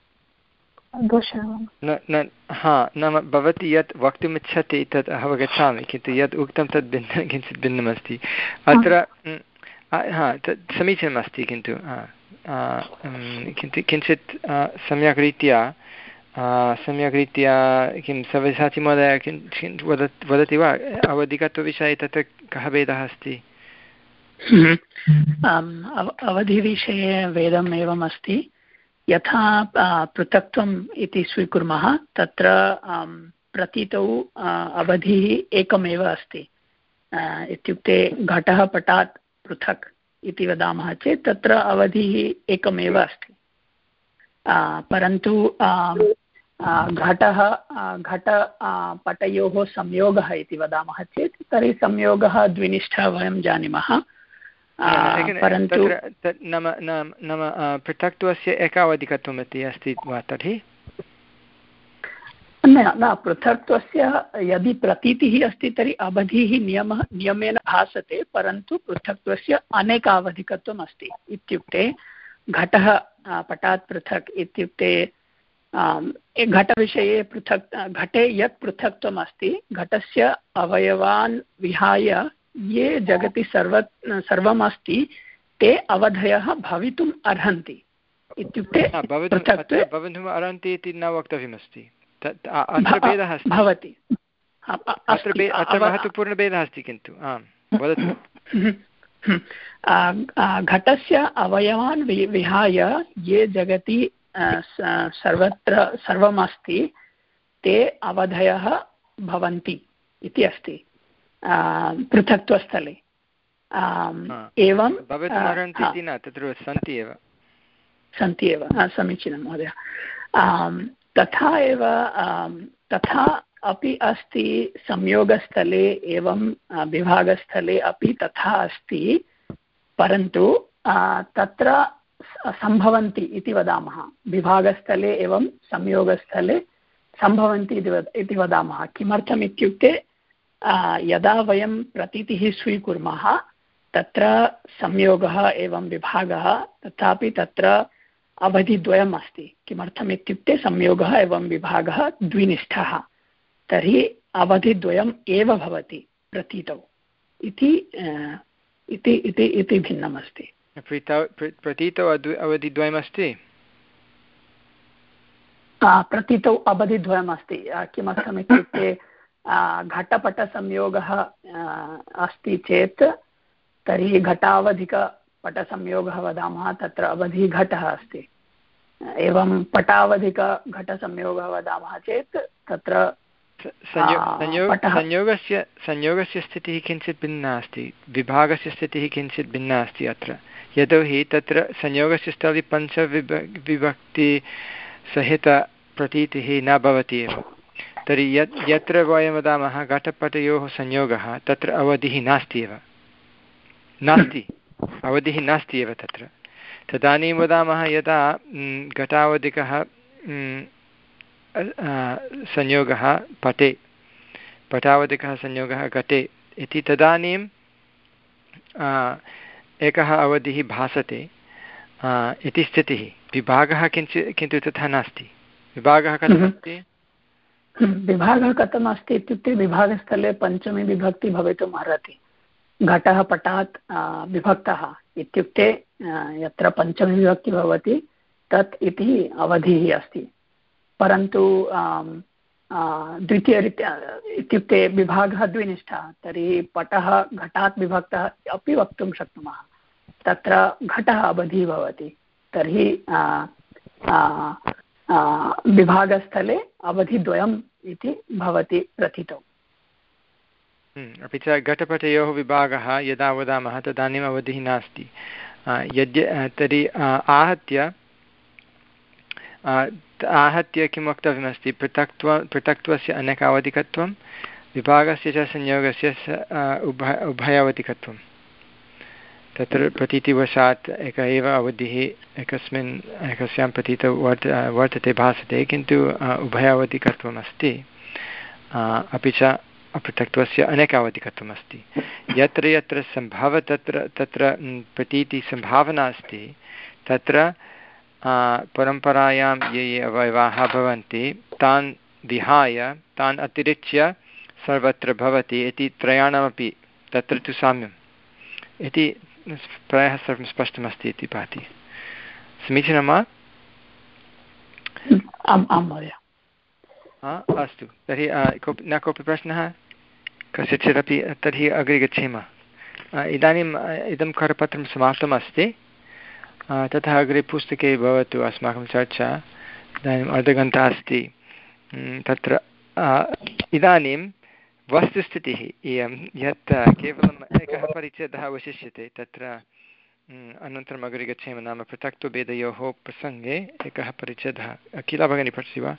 दोषः हा, नाम भवती यत् वक्तुमिच्छति तत् अवगच्छामि, किन्तु यत् उक्तं तद् भिन्न किञ्चित् भिन्नमस्ति अत्र। हा, तत् समीचीनमस्ति, किन्तु किन्तु किञ्चित् सम्यक् रीत्या सम्यक् रीत्या किं सव्यसाचि महोदय किञ्चित् वद वदति वा अवधिकत्वविषये तत्र कः भेदः अस्ति? अवधिविषये भेदम् एवम् अस्ति, यथा पृथक्त्वम् इति स्वीकुर्मः तत्र प्रतीतौ अवधिः एकमेव अस्ति। इत्युक्ते घटः पटात् पृथक् इति वदामः चेत् तत्र अवधिः एकमेव अस्ति। परन्तु घटः घट पटयोः संयोगः इति वदामः चेत् तर्हि संयोगः द्विनिष्ठः वयं जानीमः। परन्तु नाम नाम पृथक्त्वस्य एकावधिकत्वम् इति अस्ति वा तर्हि? न न पृथक्त्वस्य यदि प्रतीतिः अस्ति तर्हि अवधिः नियमः नियमेन भासते, परन्तु पृथक्त्वस्य अनेकावधिकत्वम् अस्ति। इत्युक्ते घटः पटात् पृथक् इत्युक्ते घटविषये पृथक् घटे यत् पृथक्त्वम् अस्ति, घटस्य अवयवान् विहाय ये जगति सर्व सर्वम् अस्ति ते अवधयः भवितुम् अर्हन्ति। इत्युक्ते भवितुम् अर्हन्ति इति न वक्तव्यमस्ति, अत्र भेदः अस्ति भवति, अत्र महत्वपूर्णभेदः अस्ति। किन्तु आम् वदतु। घटस्य अवयवान् विहाय ये जगति सर्वत्र सर्वमस्ति ते अवधयः भवन्ति इति अस्ति पृथक्त्वस्थले। एवं भवितुमर्हन्ति न, तत्र सन्ति एव सन्ति एव समीचीनं महोदय। तथा एव तथा अपि अस्ति संयोगस्थले, एवं विभागस्थले अपि तथा अस्ति, परन्तु तत्र सम्भवन्ति इति वदामः। विभागस्थले एवं संयोगस्थले सम्भवन्ति इति वदामः। किमर्थम् इत्युक्ते यदा वयं प्रतीतिः स्वीकुर्मः तत्र संयोगः एवं विभागः, तथापि तत्र अवधिद्वयम् अस्ति। किमर्थम् इत्युक्ते संयोगः एवं विभागः द्विनिष्ठः, तर्हि अवधिद्वयम् एव भवति प्रतीतौ इति इति भिन्नमस्ति। प्रतीतौ अवधिद्वयमस्ति, प्रतीतौ अवधिद्वयमस्ति। किमर्थम् इत्युक्ते घटपटसंयोगः अस्ति चेत् तर्हि घटावधिकपटसंयोगः वदामः, तत्र अवधिघटः अस्ति। एवं पटावधिकघटसंयोगः वदामः चेत् तत्र संयोगस्य संयोगस्य स्थितिः किञ्चित् भिन्ना अस्ति, विभागस्य स्थितिः किञ्चित् भिन्ना अस्ति अत्र। यतोहि तत्र संयोगस्य स्थले पञ्चविभ विभक्तिसहितप्रतीतिः न भवति एव। तर्हि यत् यत्र वयं वदामः घटपटयोः संयोगः, तत्र अवधिः नास्ति एव, नास्ति अवधिः नास्ति एव तत्र। तदानीं वदामः यदा घटावधिकः संयोगः पटे, पटावधिकः संयोगः घटे इति, तदानीं एकः अवधिः भासते इति स्थितिः। विभागः किञ्चित् किन्तु तथा नास्ति। विभागः कथमस्ति? विभागः कथम् अस्ति इत्युक्ते विभागस्थले पञ्चमी विभक्ति भवितुम् अर्हति। घटः पटात् विभक्तः इत्युक्ते यत्र पञ्चमी विभक्ति भवति तत् इति अवधिः अस्ति। परन्तु द्वितीयरीत्या इत्युक्ते विभागः द्विनिष्ठः, तर्हि पटः घटात् विभक्तः अपि वक्तुं शक्नुमः। तत्र घटः अवधिः भवति, तर्हि विभागस्थले अवधिद्वयम् इति भवति प्रथितौ। अपि च घटपटयोः विभागः यदा वदामः तदानीम् अवधिः नास्ति। यद्य तर्हि आहत्य आहत्य किं वक्तव्यमस्ति? पृथक्त्वं पृथक्त्वस्य अनेकावधिकत्वं, विभागस्य च संयोगस्य उभय उभयावधिकत्वं। तत्र प्रतीतिवशात् एक एव अवधिः एकस्मिन् एकस्यां प्रतीतौ वर्त वर्तते भासते, किन्तु उभयावधिकत्वम् अस्ति। अपि च अपृथक्त्वस्य अनेकावधिकत्वम् अस्ति। यत्र यत्र सम्भव तत्र तत्र प्रतीतिसम्भावना अस्ति, तत्र परम्परायां ये ये अवयवाः भवन्ति तान् विहाय तान् अतिरिच्य सर्वत्र भवति इति त्रयाणामपि तत्र तु साम्यम् इति प्रायः सर्वं स्पष्टमस्ति इति भाति। समीचीनं वा? आम् आं महोदय। अस्तु, तर्हि कोऽपि न कोऽपि प्रश्नः कस्यचिदपि? तर्हि अग्रे गच्छेम। इदानीम् इदं करपत्रं समाप्तम् अस्ति, ततः अग्रे पुस्तके भवतु अस्माकं चर्चा। इदानीम् अर्धघण्टा अस्ति। तत्र इदानीं वस्तुस्थितिः इयं यत् केवलम् एकः परिच्छेदः अवशिष्यते, तत्र अनन्तरम् अग्रे गच्छेम। नाम पृथक्त्वभेदयोः प्रसङ्गे एकः परिच्छेदः। अखिला भगिनी पठति वा?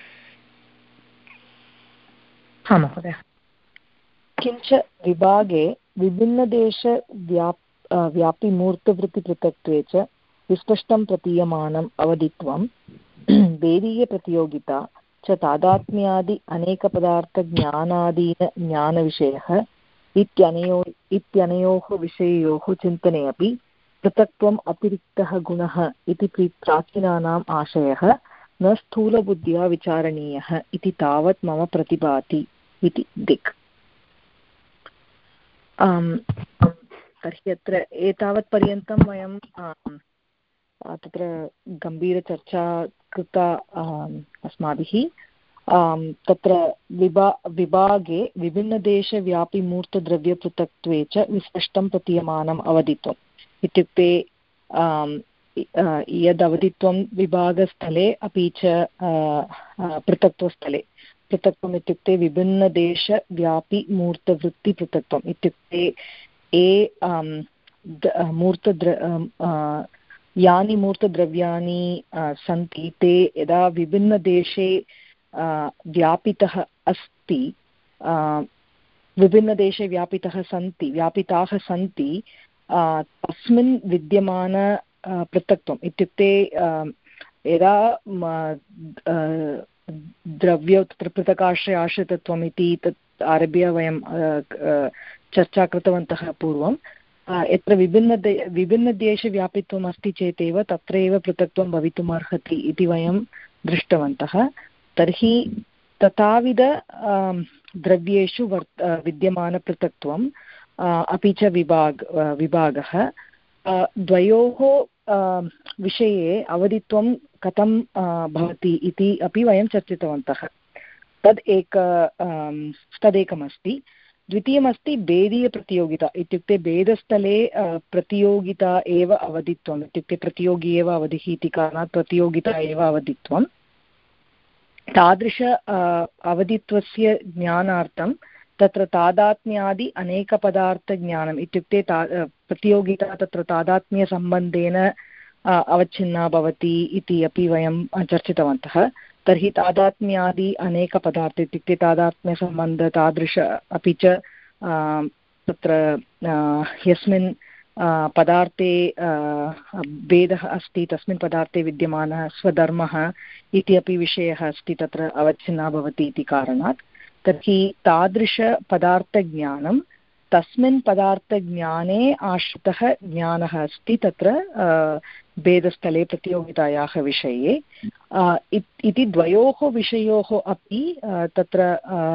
हा महोदय। किञ्च विभागे विभिन्नदेशव्याप् व्यापिमूर्तवृत्तिपृथक्त्वे च विस्पष्टं प्रतीयमानम् अवधित्वं, भेदीयप्रतियोगिता च तादात्म्यादि अनेकपदार्थज्ञानादीन ज्ञानविषयः इत्यनयो इत्यनयोः विषययोः चिन्तने अपि पृथक्त्वम् अतिरिक्तः गुणः इति प्राचीनानाम् आशयः न स्थूलबुद्ध्या विचारणीयः इति तावत् मम प्रतिभाति इति दिक्। तर्हि अत्र एतावत्पर्यन्तं वयं तत्र गम्भीरचर्चा कृता अस्माभिः। तत्र विभा विभागे विभिन्नदेशव्यापिमूर्तद्रव्यपृथक्त्वे च विस्पष्टं प्रतीयमानम् अवधित्वम् इत्युक्ते यदवधित्वं विभागस्थले अपि च पृथक्त्वस्थले। पृथक्त्वम् इत्युक्ते विभिन्नदेशव्यापिमूर्तवृत्तिपृथक्त्वम् इत्युक्ते ये मूर्तद्र यानि मूर्तद्रव्याणि सन्ति ते यदा विभिन्नदेशे व्यापितः अस्ति, विभिन्नदेशे व्यापितः सन्ति व्यापिताः सन्ति तस्मिन् विद्यमान पृथक्त्वम् इत्युक्ते यदा द्रव्य तत्र पृथकाश्रय आश्रितत्वम् इति तत् आरभ्य वयं चर्चा कृतवन्तः पूर्वं। यत्र विभिन्नदे विभिन्नदेशव्यापित्वम् अस्ति चेदेव तत्रैव पृथक्त्वं भवितुम् अर्हति इति वयं दृष्टवन्तः। तर्हि तथाविध द्रव्येषु वर् विद्यमानपृथक्त्वं अपि च विभाग विभागः द्वयोः विषये अवधित्वं कथं भवति इति अपि वयं चर्चितवन्तः। तद् एक तदेकमस्ति। द्वितीयमस्ति भेदीयप्रतियोगिता, इत्युक्ते भेदस्थले प्रतियोगिता एव अवधित्वम्, इत्युक्ते प्रतियोगी एव अवधिः इति कारणात् प्रतियोगिता एव अवधित्वं। तादृश अवधित्वस्य ज्ञानार्थं तत्र तादात्म्यादि अनेकपदार्थज्ञानम्, इत्युक्ते ता प्रतियोगिता तत्र तादात्म्यसम्बन्धेन अवच्छिन्ना भवति इति अपि वयं चर्चितवन्तः। तर्हि तादात्म्यादि अनेकपदार्थ, इत्युक्ते तादात्म्यसम्बन्ध तादृश अपि च तत्र यस्मिन् पदार्थे भेदः अस्ति तस्मिन् पदार्थे विद्यमानः स्वधर्मः इति अपि विषयः अस्ति, तत्र अवच्छिन्ना भवति इति कारणात्। तर्हि तादृशपदार्थज्ञानं तस्मिन् पदार्थज्ञाने आश्रितः ज्ञानः अस्ति तत्र भेदस्थले प्रतियोगितायाः विषये। इति द्वयोः विषयोः अपि तत्र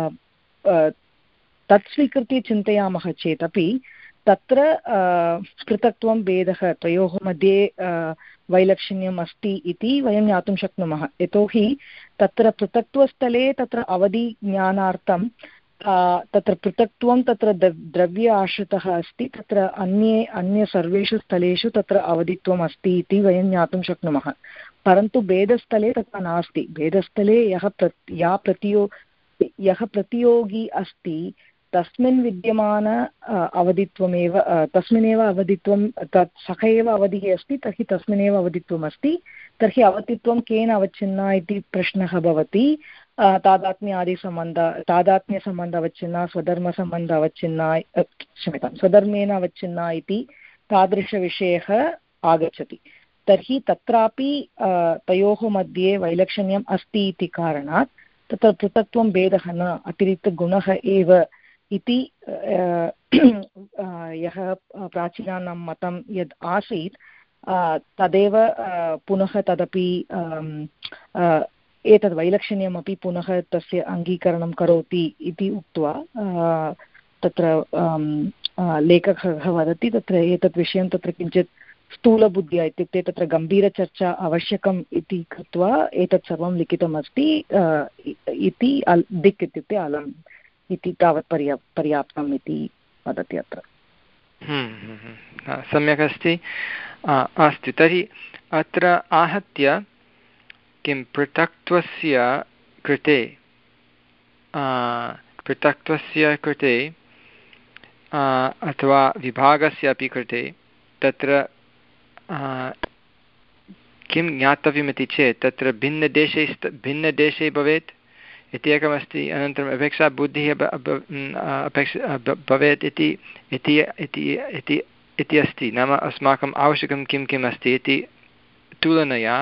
तत् स्वीकृत्य चिन्तयामः चेदपि तत्र पृथक्त्वं भेदः तयोः मध्ये वैलक्षण्यम् अस्ति इति वयं ज्ञातुं शक्नुमः। यतोहि तत्र पृथक्त्वस्थले तत्र अवधिज्ञानार्थं तत्र पृथक्त्वं तत्र द्रव्य आश्रितः अस्ति, तत्र अन्ये अन्य सर्वेषु स्थलेषु तत्र अवधित्वम् अस्ति इति वयं ज्ञातुं शक्नुमः। परन्तु भेदस्थले तथा नास्ति। भेदस्थले यः प्र या प्रतियो यः प्रतियोगी अस्ति तस्मिन् विद्यमान अवधित्वमेव तस्मिन्नेव अवधित्वं तत् सः एव अवधिः अस्ति, तर्हि तस्मिन्नेव अवधित्वम् अस्ति। तर्हि अवधित्वं केन अवच्छिन्ना इति प्रश्नः भवति। तादात्म्य आदिसम्बन्ध तादात्म्यसम्बन्ध अवच्छिन्ना, स्वधर्मसम्बन्ध अवच्छिन्ना, क्षम्यतां स्वधर्मेण अवच्छिन्ना इति तादृशविषयः आगच्छति। तर्हि तत्रापि तयोः मध्ये वैलक्षण्यम् अस्ति इति कारणात् तत्र पृथक्त्वं भेदः न, अतिरिक्तगुणः एव इति यः प्राचीनानां मतं यद् आसीत् तदेव पुनः तदपि एतद् वैलक्षण्यमपि पुनः तस्य अङ्गीकरणं करोति इति उक्त्वा तत्र लेखकः वदति तत्र एतत् विषयं तत्र किञ्चित् स्थूलबुद्ध्या, इत्युक्ते तत्र गम्भीरचर्चा आवश्यकम् इति कृत्वा एतत् सर्वं लिखितमस्ति इति अल् दिक् इत्युक्ते अलम् इति तावत् पर्या पर्याप्तम् इति वदति अत्र। सम्यक् अस्ति। अस्तु, तर्हि अत्र आहत्य किं पृथक्त्वस्य कृते पृथक्त्वस्य कृते अथवा विभागस्य अपि कृते तत्र किं ज्ञातव्यमिति चेत् तत्र भिन्नदेशे भिन्नदेशे भवेत् इति एकमस्ति। अनन्तरम् अपेक्षा बुद्धिः अपेक्षा भवेत् इति इति अस्ति। नाम अस्माकम् आवश्यकं किं किम् अस्ति इति तुलनया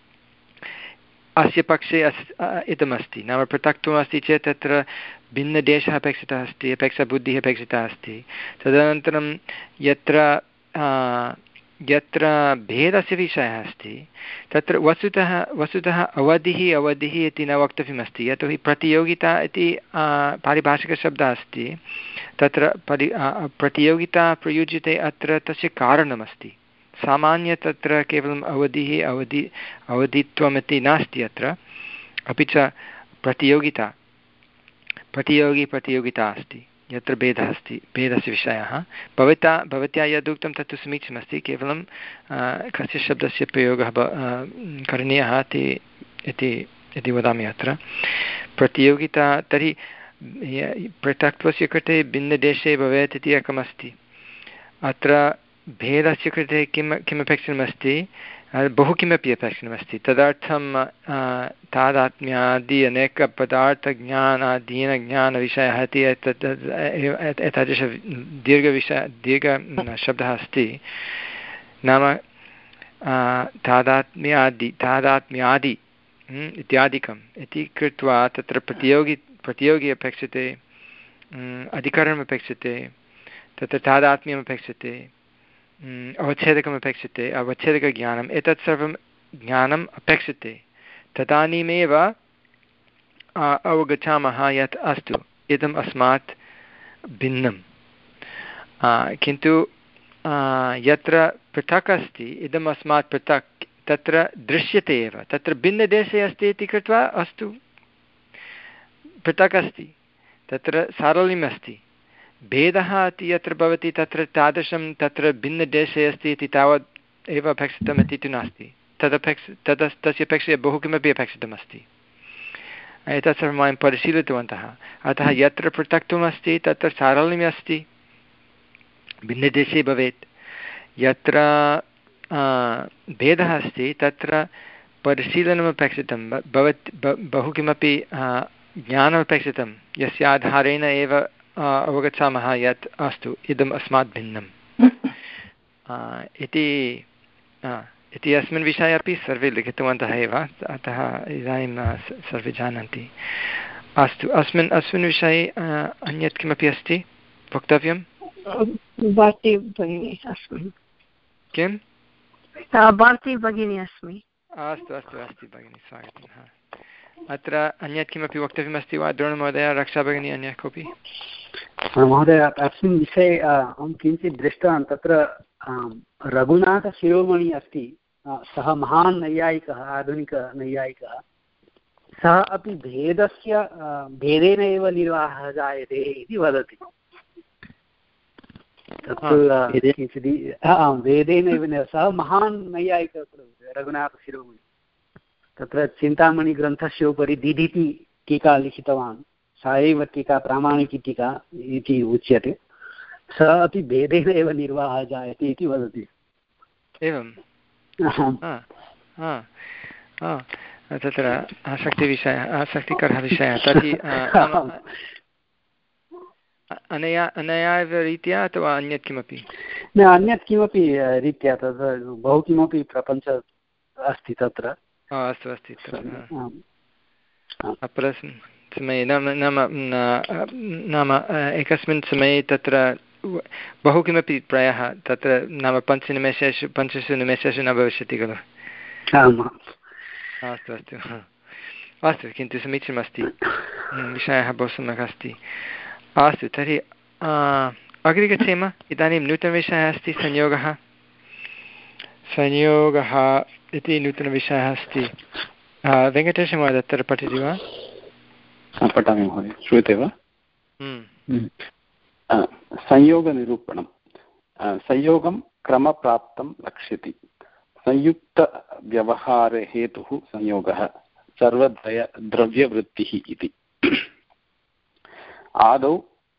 अस्य पक्षे अस् इदमस्ति। नाम पृथक्त्वमस्ति चेत् तत्र भिन्नदेशः अपेक्षितः अस्ति, अपेक्षा बुद्धिः अपेक्षिता अस्ति। तदनन्तरं यत्र यत्र भेदस्य विषयः अस्ति तत्र वस्तुतः वस्तुतः अवधिः अवधिः इति न वक्तव्यमस्ति, यतोहि प्रतियोगिता इति पारिभाषिकशब्दः अस्ति। तत्र परि प्रतियोगिता प्रयुज्यते अत्र तस्य कारणमस्ति। सामान्य तत्र केवलम् अवधिः अवधि अवधित्वमिति नास्ति अत्र, अपि च प्रतियोगिता प्रतियोगी प्रतियोगिता अस्ति यत्र भेदः अस्ति, भेदस्य विषयः। भवता भवत्या यदुक्तं तत्तु समीचीनमस्ति, केवलं कस्य शब्दस्य प्रयोगः करणीयः इति इति वदामि अत्र। प्रतियोगिता तर्हि पृथक्त्वस्य कृते भिन्नदेशे भवेत् इति एकमस्ति। अत्र भेदस्य कृते किं किमपेक्षितमस्ति, बहु किमपि अपेक्षितमस्ति। तदर्थं तादात्म्यादि अनेकपदार्थज्ञानादीन ज्ञानविषयः इति एतादृश दीर्घविषय दीर्घशब्दः अस्ति। नाम तादात्म्यादि तादात्म्यादि इत्यादिकम् इति कृत्वा तत्र प्रतियोगी प्रतियोगी अपेक्षते, अधिकरणम् अपेक्षते, तत्र तादात्म्यमपेक्षते, अवच्छेदकमपेक्षते, अवच्छेदकज्ञानम्, एतत् सर्वं ज्ञानम् अपेक्षते। तदानीमेव अवगच्छामः यत् अस्तु इदम् अस्मात् भिन्नं। किन्तु यत्र पृथक् अस्ति, इदम् अस्मात् पृथक्, तत्र दृश्यते एव, तत्र भिन्नदेशे अस्ति इति कृत्वा अस्तु पृथक् अस्ति, तत्र सारल्यम् अस्ति। भेदः इति यत्र भवति तत्र तादृशं तत्र भिन्नदेशे अस्ति इति तावत् एव अपेक्षितम् इति तु नास्ति। तदपेक्ष तद तस्य अपेक्षया बहु किमपि अपेक्षितमस्ति। एतत् सर्वं वयं परिशीलितवन्तः। अतः यत्र पृथक्त्वम् अस्ति तत्र सारल्यम् अस्ति, भिन्नदेशे भवेत्। यत्र भेदः अस्ति तत्र परिशीलनमपेक्षितं, भवत् बहु किमपि ज्ञानमपेक्षितं, यस्य आधारेण एव अवगच्छामः यत् अस्तु इदम् अस्मात् भिन्नम् इति इति अस्मिन् विषये अपि सर्वे लिखितवन्तः एव, अतः इदानीं सर्वे जानन्ति। अस्तु, अस्मिन् अस्मिन् विषये अन्यत् किमपि अस्ति वक्तव्यं? भारती भगिनी अस्मि। किं? भारती भगिनी अस्मि। अस्तु अस्तु अस्ति भगिनि, स्वागतम्। अत्र अन्यत् किमपि वक्तव्यमस्ति वा? द्रोणमहोदय, रक्षा भगिनी, अन्यः कोऽपि? महोदय, अस्मिन् विषये अहं किञ्चित् दृष्टवान्। तत्र रघुनाथशिरोमणि अस्ति, सः महान् नैयायिकः, आधुनिकनैयायिकः। सः अपि भेदस्य भेदेन एव निर्वाहः जायते इति वदति। तत्र किञ्चित् भेदेन एव, सः महान् नैयायिकः रघुनाथशिरोमणि। तत्र चिन्तामणिग्रन्थस्य उपरि दिदिति टीका लिखितवान्, सा एव टीका प्रामाणिकी टीका इति उच्यते। सः अपि भेदेन एव निर्वाहः जायते इति वदति। एवं तत्र आसक्तिविषयः, आसक्तिकरः विषयः। तर्हि अनया अनया एव रीत्या अथवा अन्यत् किमपि? न, अन्यत् किमपि रीत्या, तत्र बहु किमपि प्रपञ्च अस्ति तत्र। अस्तु अस्ति। अपरस्मिन् समये नाम नाम नाम एकस्मिन् समये तत्र बहु किमपि प्रायः तत्र नाम पञ्चनिमेषेषु पञ्चसु निमेषेषु न भविष्यति खलु? अस्तु अस्तु अस्तु, किन्तु समीचीनमस्ति, विषयः बहु सम्यक् अस्ति। अस्तु, तर्हि अग्रे गच्छेम। इदानीं नूतनविषयः अस्ति संयोगः। संयोगः इति नूतनविषयः अस्ति। वेङ्कटेशमहोदय, अत्र पठति वा? पठामि महोदय, श्रूयते वा? संयोगनिरूपणं। संयोगं क्रमप्राप्तं लक्ष्यति। संयुक्तव्यवहारहेतुः संयोगः सर्वद्वय द्रव्यवृत्तिः इति। आदौ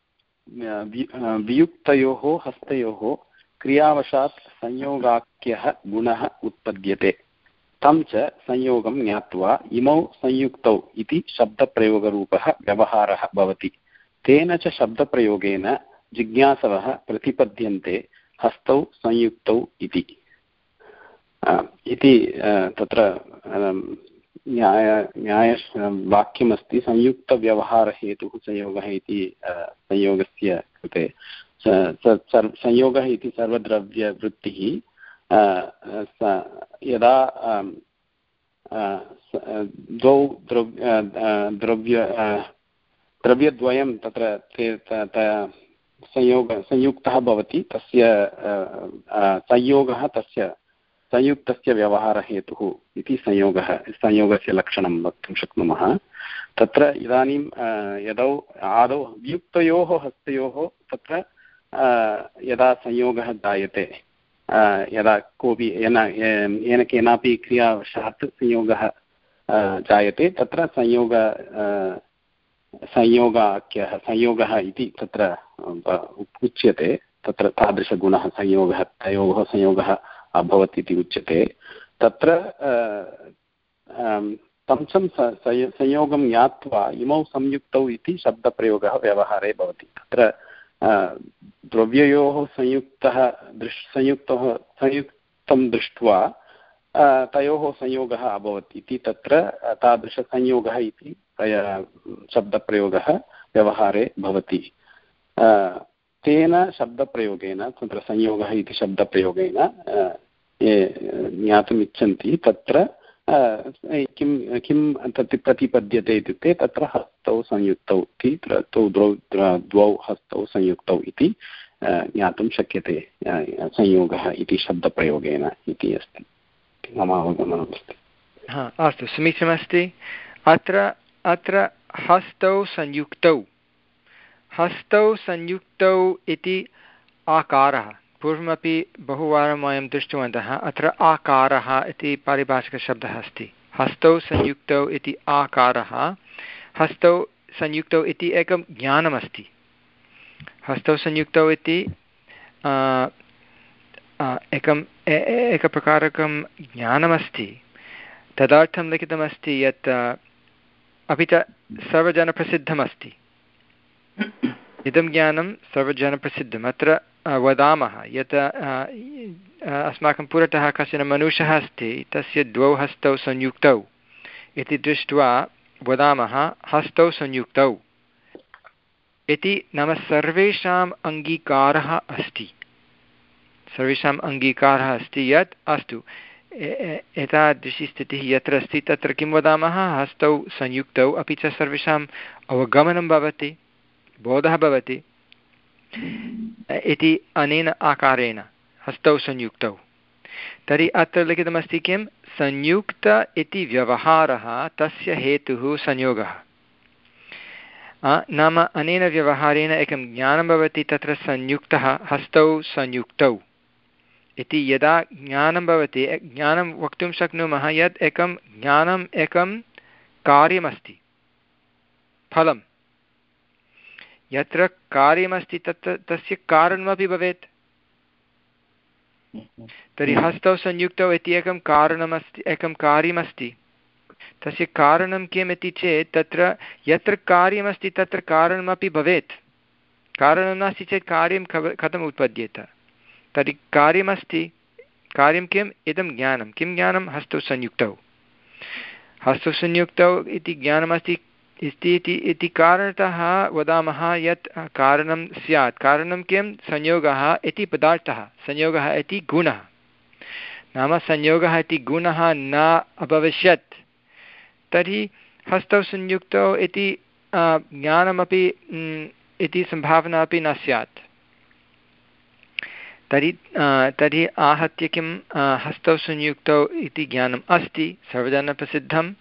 वियुक्तयोः हस्तयोः क्रियावशात् संयोगाख्यः गुणः उत्पद्यते। तं च संयोगं ज्ञात्वा इमौ संयुक्तौ इति शब्दप्रयोगरूपः व्यवहारः भवति। तेन च शब्दप्रयोगेन जिज्ञासवः प्रतिपद्यन्ते हस्तौ संयुक्तौ इति। इति तत्र न्याय न्याय वाक्यमस्ति। संयुक्तव्यवहारहेतुः संयोगः इति संयोगस्य कृते। संयोगः इति सर्वद्रव्यवृत्तिः यदा द्वौ द्रव्य द्रव्य द्रव्यद्वयं तत्र संयोग संयुक्तः भवति, तस्य संयोगः तस्य संयुक्तस्य व्यवहारहेतुः इति संयोगः संयोगस्य लक्षणं वक्तुं शक्नुमः। तत्र इदानीं यदौ आदौ वियुक्तयोः हस्तयोः तत्र यदा संयोगः जायते, यदा कोऽपि येन येन केनापि क्रियावशात् संयोगः जायते, तत्र संयोग संयोगाख्यः संयोगः इति तत्र उच्यते। तत्र तादृशगुणः संयोगः, तयोः संयोगः अभवत् इति उच्यते। तत्र तंसं संयोगं ज्ञात्वा इमौ संयुक्तौ इति शब्दप्रयोगः व्यवहारे भवति। तत्र द्रव्ययोः संयुक्तः दृश् संयुक्तः संयुक्तं दृष्ट्वा तयोः संयोगः अभवत् इति तत्र तादृशसंयोगः इति शब्दप्रयोगः व्यवहारे भवति। तेन शब्दप्रयोगेन तत्र संयोगः इति शब्दप्रयोगेन ये ज्ञातुम् इच्छन्ति तत्र किं किं तत् प्रतिपद्यते इत्युक्ते तत्र हस्तौ संयुक्तौ इति तौ द्वौ द्वौ हस्तौ संयुक्तौ इति ज्ञातुं शक्यते संयोगः इति शब्दप्रयोगेन इति अस्ति मम अवगमनमस्ति। हा अस्तु समीचीनमस्ति। अत्र अत्र हस्तौ संयुक्तौ हस्तौ संयुक्तौ इति आकारः पूर्वमपि बहुवारं वयं दृष्टवन्तः। अत्र आकारः इति पारिभाषिकशब्दः अस्ति। हस्तौ संयुक्तौ इति आकारः हस्तौ संयुक्तौ इति एकं ज्ञानमस्ति। हस्तौ संयुक्तौ इति एकम् एकप्रकारकं ज्ञानमस्ति। तदर्थं लिखितमस्ति यत् अपि च सर्वजनप्रसिद्धमस्ति। इदं ज्ञानं सर्वजनप्रसिद्धम्। अत्र वदामः यत् अस्माकं पुरतः कश्चन मनुष्यः अस्ति तस्य द्वौ हस्तौ संयुक्तौ इति दृष्ट्वा वदामः हस्तौ संयुक्तौ इति। नाम सर्वेषाम् अङ्गीकारः अस्ति सर्वेषाम् अङ्गीकारः अस्ति यत् अस्तु एतादृशी स्थितिः यत्र अस्ति तत्र किं वदामः हस्तौ संयुक्तौ अपि च सर्वेषाम् अवगमनं भवति बोधः भवति इति अनेन आकारेण हस्तौ संयुक्तौ। तर्हि अत्र लिखितमस्ति किं संयुक्त इति व्यवहारः तस्य हेतुः संयोगः। नाम अनेन व्यवहारेण एकं ज्ञानं भवति तत्र संयुक्तः हस्तौ संयुक्तौ इति। यदा ज्ञानं भवति ज्ञानं वक्तुं शक्नुमः यत् एकं ज्ञानम् एकं कार्यमस्ति फलं। यत्र कार्यमस्ति तत्र तस्य कारणमपि भवेत्। तर्हि हस्तौ संयुक्तौ इति एकं कारणमस्ति एकं कार्यमस्ति। तस्य कारणं किम् इति चेत् तत्र यत्र कार्यमस्ति तत्र कारणमपि भवेत्। कारणं नास्ति चेत् कार्यं कथम् उत्पद्येत। तर्हि कार्यमस्ति। कार्यं किम् इदं ज्ञानं। किं ज्ञानं हस्तौ संयुक्तौ हस्तौ संयुक्तौ इति ज्ञानमस्ति इति कारणतः वदामः यत् कारणं स्यात्। कारणं किं संयोगः इति पदार्थः संयोगः इति गुणः। नाम संयोगः इति गुणः न अभविष्यत् तर्हि हस्तौ संयुक्तौ इति ज्ञानमपि इति सम्भावना अपि न स्यात्। तर्हि तर्हि आहत्य किं हस्तौ संयुक्तौ इति ज्ञानम् अस्ति सर्वजनप्रसिद्धम्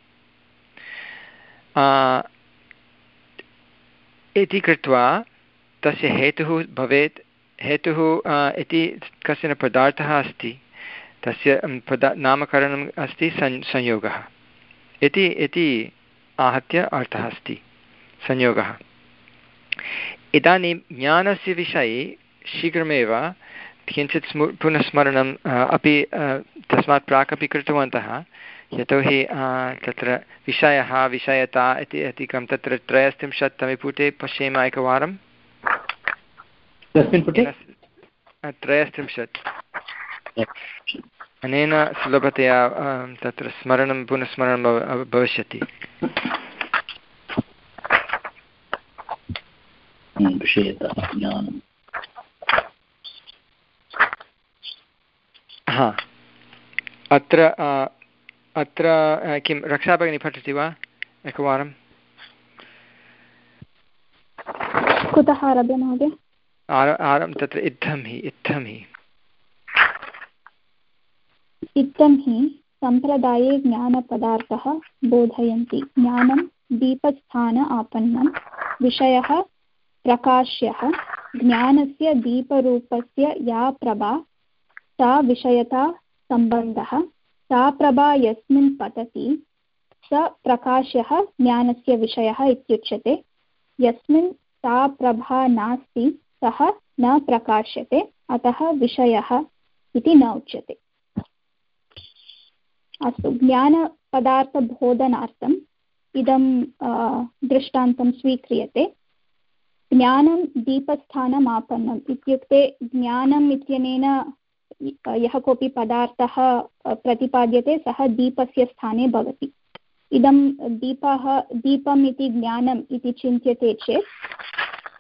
इति कृत्वा तस्य हेतुः भवेत्। हेतुः इति कश्चन पदार्थः अस्ति तस्य पदा नामकरणम् अस्ति सं संयोगः इति इति आहत्य अर्थः अस्ति संयोगः। इदानीं ज्ञानस्य विषये शीघ्रमेव किञ्चित् स्मु पुनः स्मरणम् अपि तस्मात् प्राक् अपि कृतवन्तः। यतोहि तत्र विषयः विषयता इति अधिकं तत्र त्रयस्त्रिंशत्तमे पुटे पश्येम एकवारं। त्रयस्त्रिंशत् अनेन सुलभतया तत्र स्मरणं पुनस्मरणं भविष्यति। हा अत्र अत्र किं रक्षाभगिनी पठति वा एकवारं? कुतः आरभ्य महोदय? आरं तत्र इत्थं हि इत्थं हि इत्थं हि सम्प्रदाये ज्ञानपदार्थः बोधयन्ति। ज्ञानं दीपस्थान आपन्नं विषयः प्रकाश्यः। ज्ञानस्य दीपरूपस्य या प्रभा सा विषयता सम्बन्धः। सा प्रभा यस्मिन् पतति स प्रकाशः ज्ञानस्य विषयः इत्युच्यते। यस्मिन् सा प्रभा नास्ति सः न प्रकाश्यते अतः विषयः इति न उच्यते। अस्तु, ज्ञानपदार्थबोधनार्थम् इदं दृष्टान्तं स्वीक्रियते। ज्ञानं दीपस्थानम् आपन्नम् इत्युक्ते ज्ञानम् इत्यनेन यः कोऽपि पदार्थः प्रतिपाद्यते सः दीपस्य स्थाने भवति। इदं दीपः दीपम् इति ज्ञानम् इति चिन्त्यते चेत्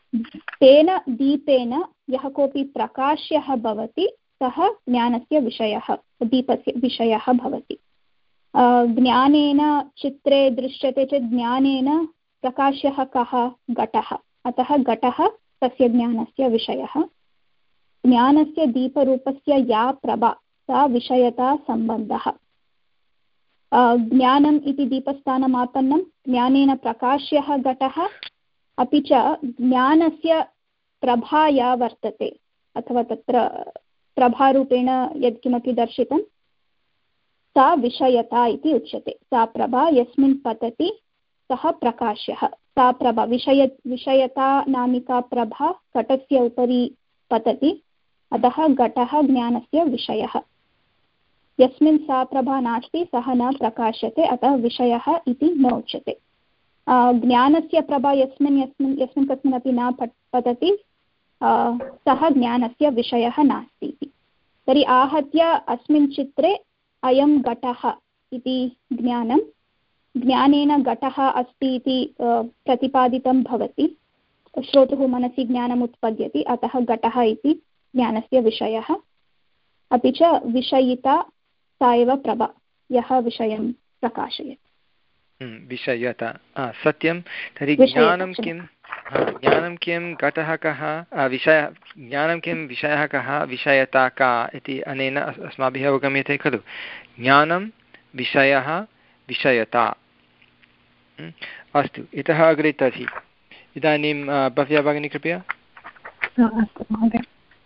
तेन दीपेन यः कोऽपि प्रकाश्यः भवति सः ज्ञानस्य विषयः, दीपस्य विषयः भवति। ज्ञानेन चित्रे दृश्यते चेत् ज्ञानेन प्रकाश्यः कः? घटः। अतः घटः तस्य ज्ञानस्य विषयः। ज्ञानस्य दीपरूपस्य या प्रभा सा विषयता सम्बन्धः। ज्ञानम् इति दीपस्थानमापन्नं, ज्ञानेन प्रकाश्यः घटः, अपि च ज्ञानस्य प्रभा या वर्तते अथवा तत्र प्रभारूपेण यत्किमपि दर्शितं सा विषयता इति उच्यते। सा प्रभा यस्मिन् पतति सः प्रकाश्यः। सा प्रभा विषय विषयता नामिका प्रभा घटस्य उपरि पतति, अतः घटः ज्ञानस्य विषयः। यस्मिन् सा प्रभा नास्ति सः न प्रकाश्यते, अतः विषयः इति न उच्यते। ज्ञानस्य प्रभा यस्मिन् यस्मिन् यस्मिन् कस्मिन्नपि न पतति सः ज्ञानस्य विषयः नास्ति इति। तर्हि आहत्य अस्मिन् चित्रे अयं घटः इति ज्ञानं ज्ञानेन घटः अस्ति इति प्रतिपादितं भवति। श्रोतुः मनसि ज्ञानम् उत्पद्यति, अतः घटः इति ज्ञानस्य विषयः। अपि च विषयिता सा एव प्रभा यः विषयं प्रकाशयति। विषयता सत्यं। तर्हि ज्ञानं किं? ज्ञानं किं? घटः कः? विषयः ज्ञानं किं? विषयः कः? विषयता का इति अनेन अस्माभिः अवगम्यते खलु। ज्ञानं विषयः विषयता। अस्तु, इतः अग्रे तर्हि इदानीं भव्या भगिनी कृपया। अस्तु महोदय।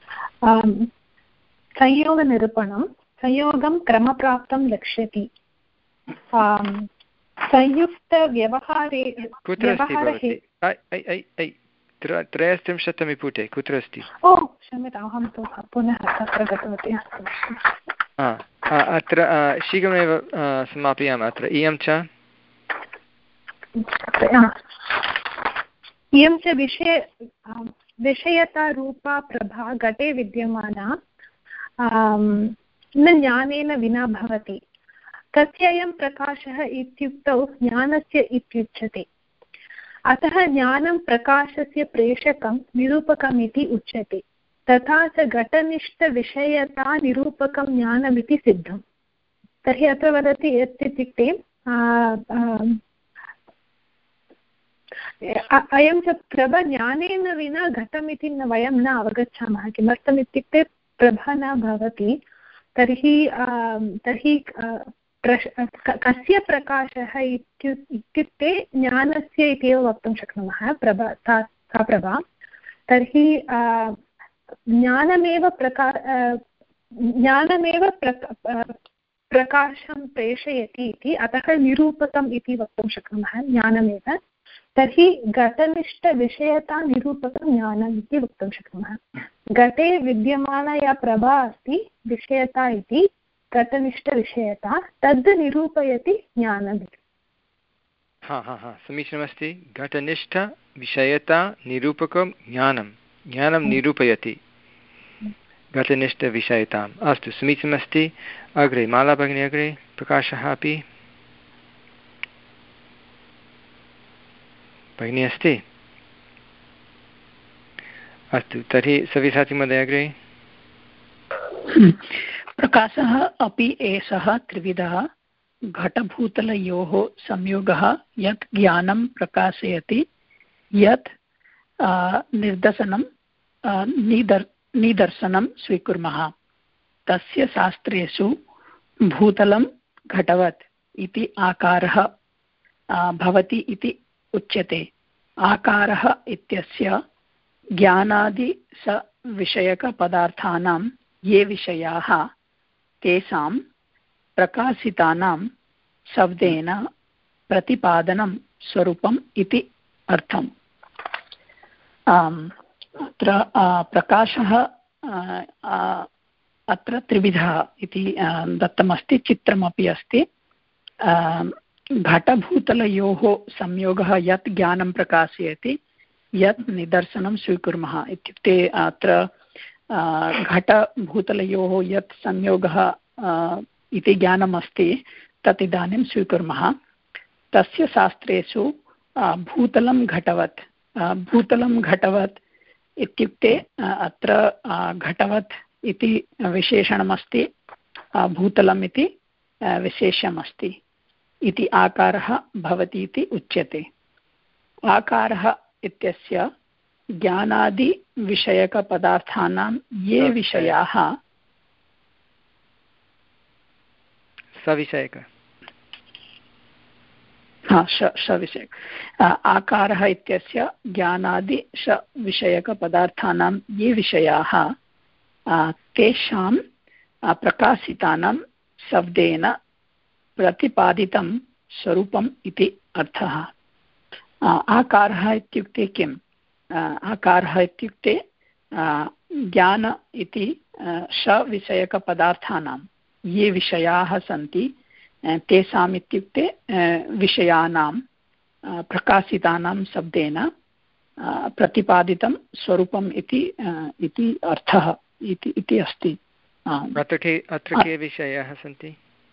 संयोगनिरूपणं संयोगं क्रमप्राप्तं लक्ष्यति। संयुक्तव्यवहारे कुत्र अस्ति भवती? त्रयस्त्रिंशत्तमे पुटे कुत्र अस्ति? ओ क्षम्यताम्, अहं तु पुनः तत्र गतवती। अत्र शीघ्रमेव समापयामः। अत्र इयं च इयं च विषय विषयतारूपा प्रभा घटे विद्यमाना न ज्ञानेन विना भवति। कस्ययं प्रकाशः इत्युक्तौ ज्ञानस्य इत्युच्यते। अतः ज्ञानं प्रकाशस्य प्रेषकं निरूपकम् इति उच्यते। तथा च घटनिष्ठविषयता निरूपकं ज्ञानमिति सिद्धम्। तर्हि अत्र वदति यत् इत्युक्ते अयं च प्रभा ज्ञानेन विना घटमिति न वयं न अवगच्छामः। किमर्थम् इत्युक्ते प्रभा न भवति। तर्हि तर्हि कस्य प्रकाशः इत्युक्ते ज्ञानस्य इत्येव वक्तुं शक्नुमः। प्रभा सा सा प्रभा। तर्हि ज्ञानमेव प्रका ज्ञानमेव प्रकाशं प्रेषयति इति, अतः निरूपकम् इति वक्तुं शक्नुमः ज्ञानमेव। तर्हि घटनिष्ठविषयता निरूपकं ज्ञानम् इति वक्तुं शक्नुमः। घटे विद्यमाना या प्रभा अस्ति विषयता इति, घटनिष्ठविषयता, तद् निरूपयति ज्ञानम्। हा हा हा समीचीनमस्ति। घटनिष्ठविषयता निरूपकं ज्ञानं ज्ञानं निरूपयति घटनिष्ठविषयताम्। अस्तु, समीचीनमस्ति। अग्रे माला भगिनी, अग्रे प्रकाशः अपि भगिनी अस्ति। अस्तु, तर्हि सव्यसाची महोदय अग्रे। प्रकाशः अपि एषः त्रिविधः। घटभूतलयोः संयोगः यत् ज्ञानं प्रकाशयति, यत् निर्दशनं निदर् निदर्शनं स्वीकुर्मः। तस्य शास्त्रेषु भूतलं घटवत् इति आकारः भवति इति उच्यते। आकारः इत्यस्य ज्ञानादिसविषयकपदार्थानां ये विषयाः तेषां प्रकाशितानां शब्देन प्रतिपादनं स्वरूपम् इति अर्थम्। अत्र प्रकाशः अत्र त्रिविधः इति दत्तमस्ति, चित्रमपि अस्ति। घटभूतलयोः संयोगः यत् ज्ञानं प्रकाशयति, यत् निदर्शनं स्वीकुर्मः इत्युक्ते अत्र घटभूतलयोः यत् संयोगः इति ज्ञानम् अस्ति तत् इदानीं स्वीकुर्मः। तस्य शास्त्रेषु भूतलं घटवत् भूतलं घटवत् इत्युक्ते अत्र घटवत् इति विशेषणमस्ति, भूतलम् इति विशेष्यमस्ति इति आकारः भवति इति उच्यते। आकारः इत्यस्य ज्ञानादिविषयकपदार्थानां ये विषयाः सविषयक हा सविषयक आकारः इत्यस्य ज्ञानादि विषयकपदार्थानां ये विषयाः तेषां प्रकाशितानां शब्देन प्रतिपादितं स्वरूपम् इति अर्थः। आकारः इत्युक्ते किम्? आकारः इत्युक्ते ज्ञान इति सविषयकपदार्थानां ये विषयाः सन्ति तेषाम् इत्युक्ते विषयाणां प्रकाशितानां शब्देन प्रतिपादितं स्वरूपम् इति इति अर्थः इति अस्ति। अत्र के अत्र के विषयाः सन्ति?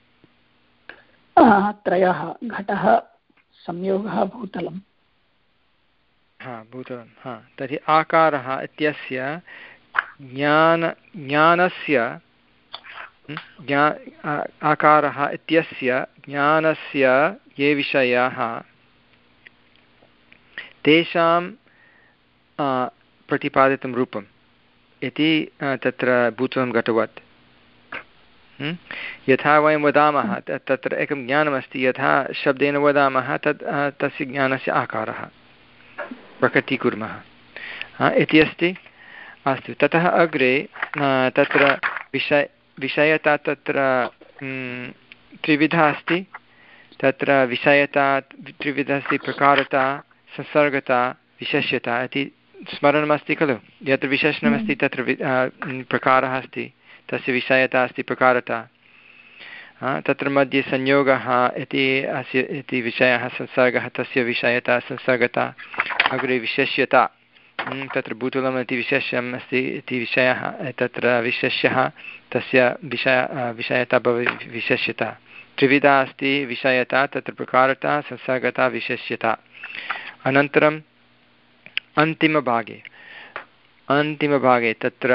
त्रयः, घटः, संयोगः, भूतलम्। हा भूतलं हा तर्हि आकारः इत्यस्य ज्ञान ज्ञानस्य ज्ञा आकारः इत्यस्य ज्ञानस्य ये विषयाः तेषां प्रतिपादितं रूपम् इति तत्र भूतलं घटवत्। यथा वयं वदामः तत्र एकं ज्ञानमस्ति, यथा शब्देन वदामः तत् तस्य ज्ञानस्य आकारः प्रकटीकुर्मः इति अस्ति। अस्तु, ततः अग्रे तत्र विषय विषयता तत्र त्रिविधा अस्ति। तत्र विषयता त्रिविधा अस्ति, प्रकारता, संसर्गता, विशेष्यता इति स्मरणमस्ति खलु। यत्र विशेषणमस्ति तत्र प्रकारः अस्ति, तस्य विषयता अस्ति प्रकारता। तत्र मध्ये संयोगः इति अस्य इति विषयः, संसर्गः तस्य विषयता संसर्गता। अग्रे विशेष्यता, तत्र भूतलम् इति विशेष्यम् अस्ति इति विषयः, तत्र विशेष्यः तस्य विषय विषयता भवति विशेष्यता। त्रिविधा अस्ति विषयता, तत्र प्रकारता, संसर्गता, विशेष्यता। अनन्तरम् अन्तिमभागे अन्तिमभागे तत्र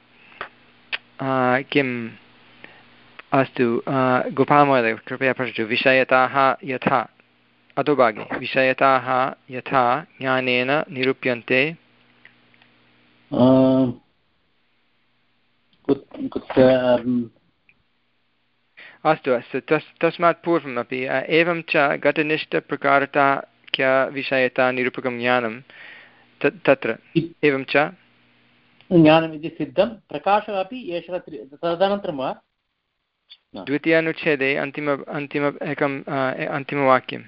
किम् अस्तु, गोपालमहोदय कृपया पठतु। विषयताः यथा अधोभागे विषयताः यथा ज्ञानेन निरूप्यन्ते। अस्तु अस्तु तस् तस्मात् पूर्वमपि एवं च घटनिष्ठप्रकारताख्यविषयता निरूपकं ज्ञानं तत्र एवं च ज्ञानम् इति सिद्धं, प्रकाशः अपि एषः तदनन्तरं वा द्वितीयानुच्छेदे अन्तिम अन्तिम एकम् अन्तिमवाक्यम्।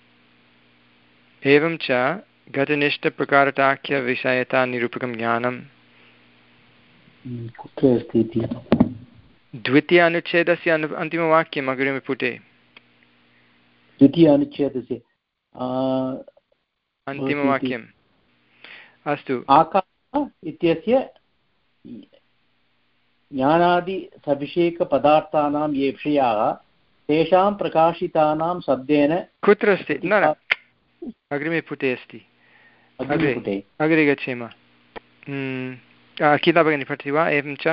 एवं च घटनिष्ठप्रकारताख्यविषयता निरूपकं ज्ञानं कुत्र अस्ति इति द्वितीय अनुच्छेदस्य अन्तिमवाक्यम् अग्रिमे पुटे। द्वितीय अनुच्छेदस्य अन्तिमवाक्यम्। अस्तु, आकारः इत्यस्य ज्ञानादिसविषेकपदार्थानां ये विषयाः तेषां प्रकाशितानां शब्देन कुत्र अस्ति? न न अग्रिमे पुटे अस्ति। अग्रे अग्रे गच्छेम। गीता भगिनी पठति वा? एवं च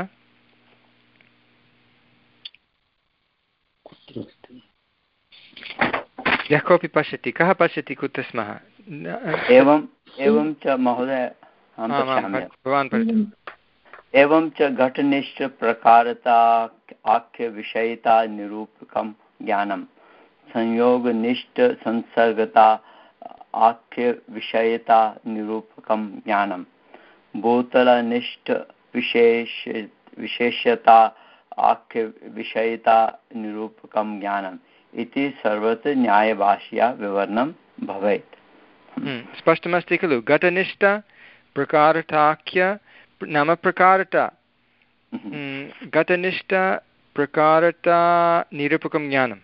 यः कोऽपि पश्यति, कः पश्यति, कुत्र स्मः? एवं एवं च महोदय भवान् पठतु। एवं च घटनिष्ठप्रकारता आख्यविषयता निरूपकं ज्ञानं संयोगनिष्ठ संसर्गता आख्यविषयता निरूपकं ज्ञानं भूतलनिष्ठ विशेष विशेष्यता आख्यविषयता निरूपकं ज्ञानम् इति सर्वत्र न्यायभाष्या विवरणं भवेत्। स्पष्टमस्ति खलु? घटनिष्ठ प्रकारताख्य नाम प्रकारता, घटनिष्ठ प्रकारता निरूपकं ज्ञानं,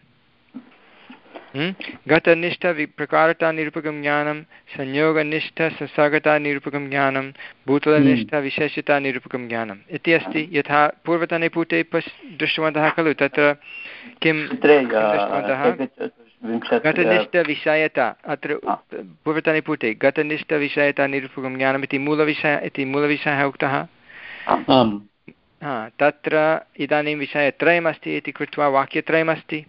घटनिष्ठ प्रकारता निरूपकं ज्ञानं, संयोगनिष्ठ संसर्गता निरूपकं ज्ञानं, भूतलनिष्ठ विशेषता निरूपकं ज्ञानम् इति अस्ति। यथा पूर्वतने पुटे पश् दृष्टवन्तः खलु, तत्र किं दृष्टवन्तः? घटनिष्ठविषयता अत्र पूर्वतने पुटे घटनिष्ठविषयता निरूपकं ज्ञानम् इति मूलविषयः इति मूलविषयः उक्तः। हा तत्र इदानीं विषयत्रयमस्ति इति कृत्वा वाक्यत्रयमस्ति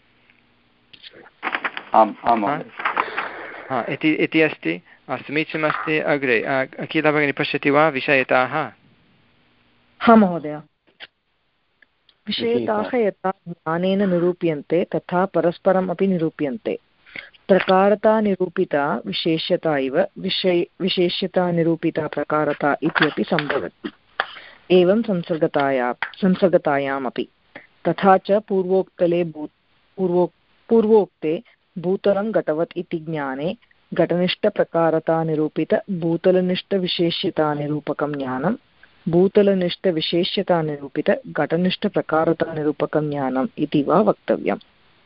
इति इति अस्ति। समीचीनमस्ति। अग्रे अखिला भगिनी पश्यति वा विषयताः? हा महोदय। विषयताः यथा ज्ञानेन निरूप्यन्ते तथा परस्परम् अपि निरूप्यन्ते। प्रकारता निरूपिता विशेष्यता इव विषय विशेष्यता निरूपिता प्रकारता इत्यपि सम्भवति। एवं संसर्गताया संसर्गतायामपि। तथा च पूर्वोक्तले भू पूर्वो पूर्वोक्ते भूतलं घटवत् इति ज्ञाने घटनिष्ठप्रकारतानिरूपित भूतलनिष्ठविशेष्यतानिरूपकं ज्ञानं भूतलनिष्ठविशेष्यतानिरूपित घटनिष्ठप्रकारतानिरूपकं ज्ञानम् इति वा वक्तव्यम्।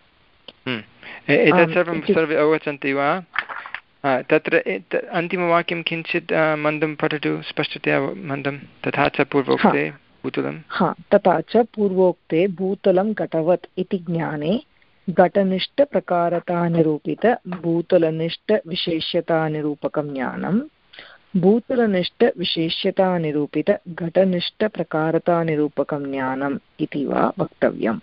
एतत् सर्वं सर्वे अवगच्छन्ति वा? तत्र अन्तिमवाक्यं किञ्चित् मन्दं पठतु, स्पष्टतया मन्दं। तथा च पूर्वोक्ते भूतलं हा तथा च पूर्वोक्ते भूतलं घटवत् इति ज्ञाने घटनिष्ठप्रकारतानिरूपित भूतलनिष्ठविशेष्यतानिरूपकं ज्ञानं भूतलनिष्ठविशेष्यतानिरूपित घटनिष्ठप्रकारतानिरूपकं ज्ञानम् इति वा वक्तव्यम्।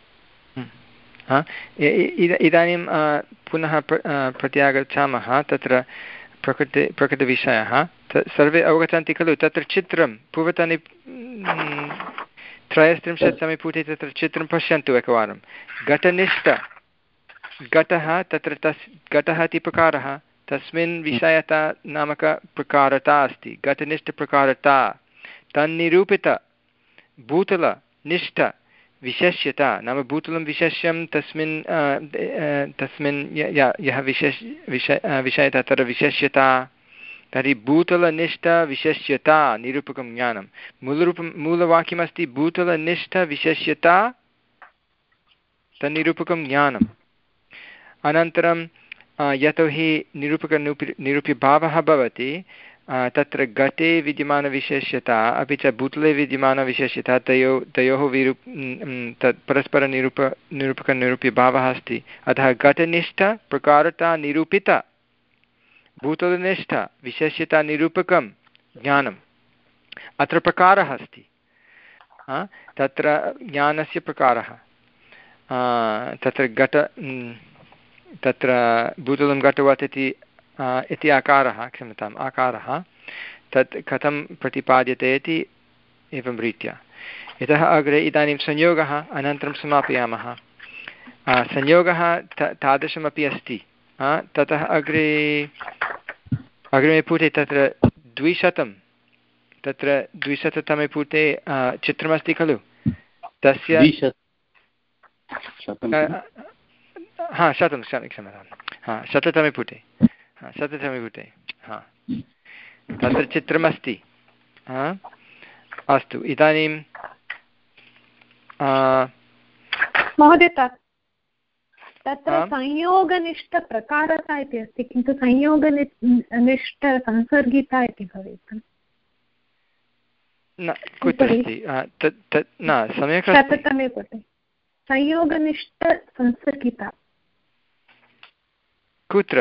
इदानीं पुनः प्रत्यागच्छामः। तत्र प्रकृति प्रकृतिविषयः सर्वे अवगच्छन्ति खलु? तत्र चित्रं पूर्वतने त्रयस्त्रिंशत् समे पुटे तत्र चित्रं पश्यन्तु एकवारं। घटनिष्ठ घटः तत्र तस् घटः इति प्रकारः, तस्मिन् विषयता नामक प्रकारता अस्ति। घटनिष्ठप्रकारता तन्निरूपित भूतलनिष्ठ विशेष्यता नाम भूतलं विशेष्यं तस्मिन् तस्मिन् यः विशेष विषय विषयता तत्र विशेष्यता तर्हि भूतलनिष्ठविशेष्यता निरूपकं ज्ञानं। मूलरूपं मूलवाक्यमस्ति भूतलनिष्ठविशेष्यता तन्निरूपकं ज्ञानम्। अनन्तरं यतोहि निरूपकनिरूपि निरूप्यभावः भवति तत्र घटे विद्यमानविशेष्यता अपि च भूतले विद्यमानविशेष्यता तयोः तयोः विरूप तत् परस्परनिरूप निरूपकनिरूप्यभावः अस्ति। अतः घटनिष्ठप्रकारता निरूपित भूतलनिष्ठ विशेष्यतानिरूपकं ज्ञानम्। अत्र प्रकारः अस्ति, तत्र ज्ञानस्य प्रकारः। तत्र घट तत्र भूतलं घटवत् इति इति आकारः, क्षम्यताम् आकारः, तत् कथं प्रतिपाद्यते इति एवं रीत्या। यतः अग्रे इदानीं संयोगः अनन्तरं समापयामः। संयोगः तादृशमपि अस्ति। ततः अग्रे अग्रिमे पुटे तत्र द्विशतं तत्र द्विशततमे पुटे चित्रमस्ति खलु? तस्य हा शतं क्षम्यतां हा शततमे पुटे हा शततमे पुटे हा तत्र चित्रमस्ति। अस्तु इदानीं महोदय तत्र संयोगनिष्ठप्रकारता इति अस्ति, किन्तु संयोगनिष्ठसंसर्गिता इति भवेत् न कुत्र अस्ति? तत् न सम्यक् शततमे पुटे संयोगनिष्ठसंसर्गिता कुत्र?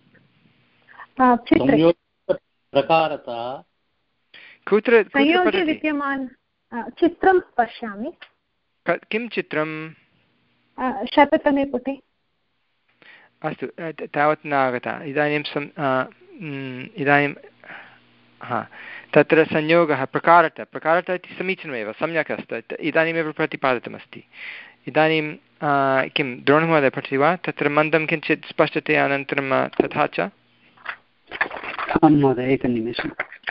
प्रकारता कुत्र संयोगे विद्यमान चित्रं पश्यामि। किं चित्रं? शततमे पुटे। अस्तु तावत् न आगता इदानीं सम् इदानीं हा तत्र संयोगः प्रकारत प्रकारत इति समीचीनमेव सम्यक् अस्ति, इदानीमेव प्रतिपादितमस्ति। इदानीं किं द्रोणमहोदय पठति वा? तत्र मन्दं किञ्चित् स्पष्टतया अनन्तरं तथा च महोदय एकनिमेषं।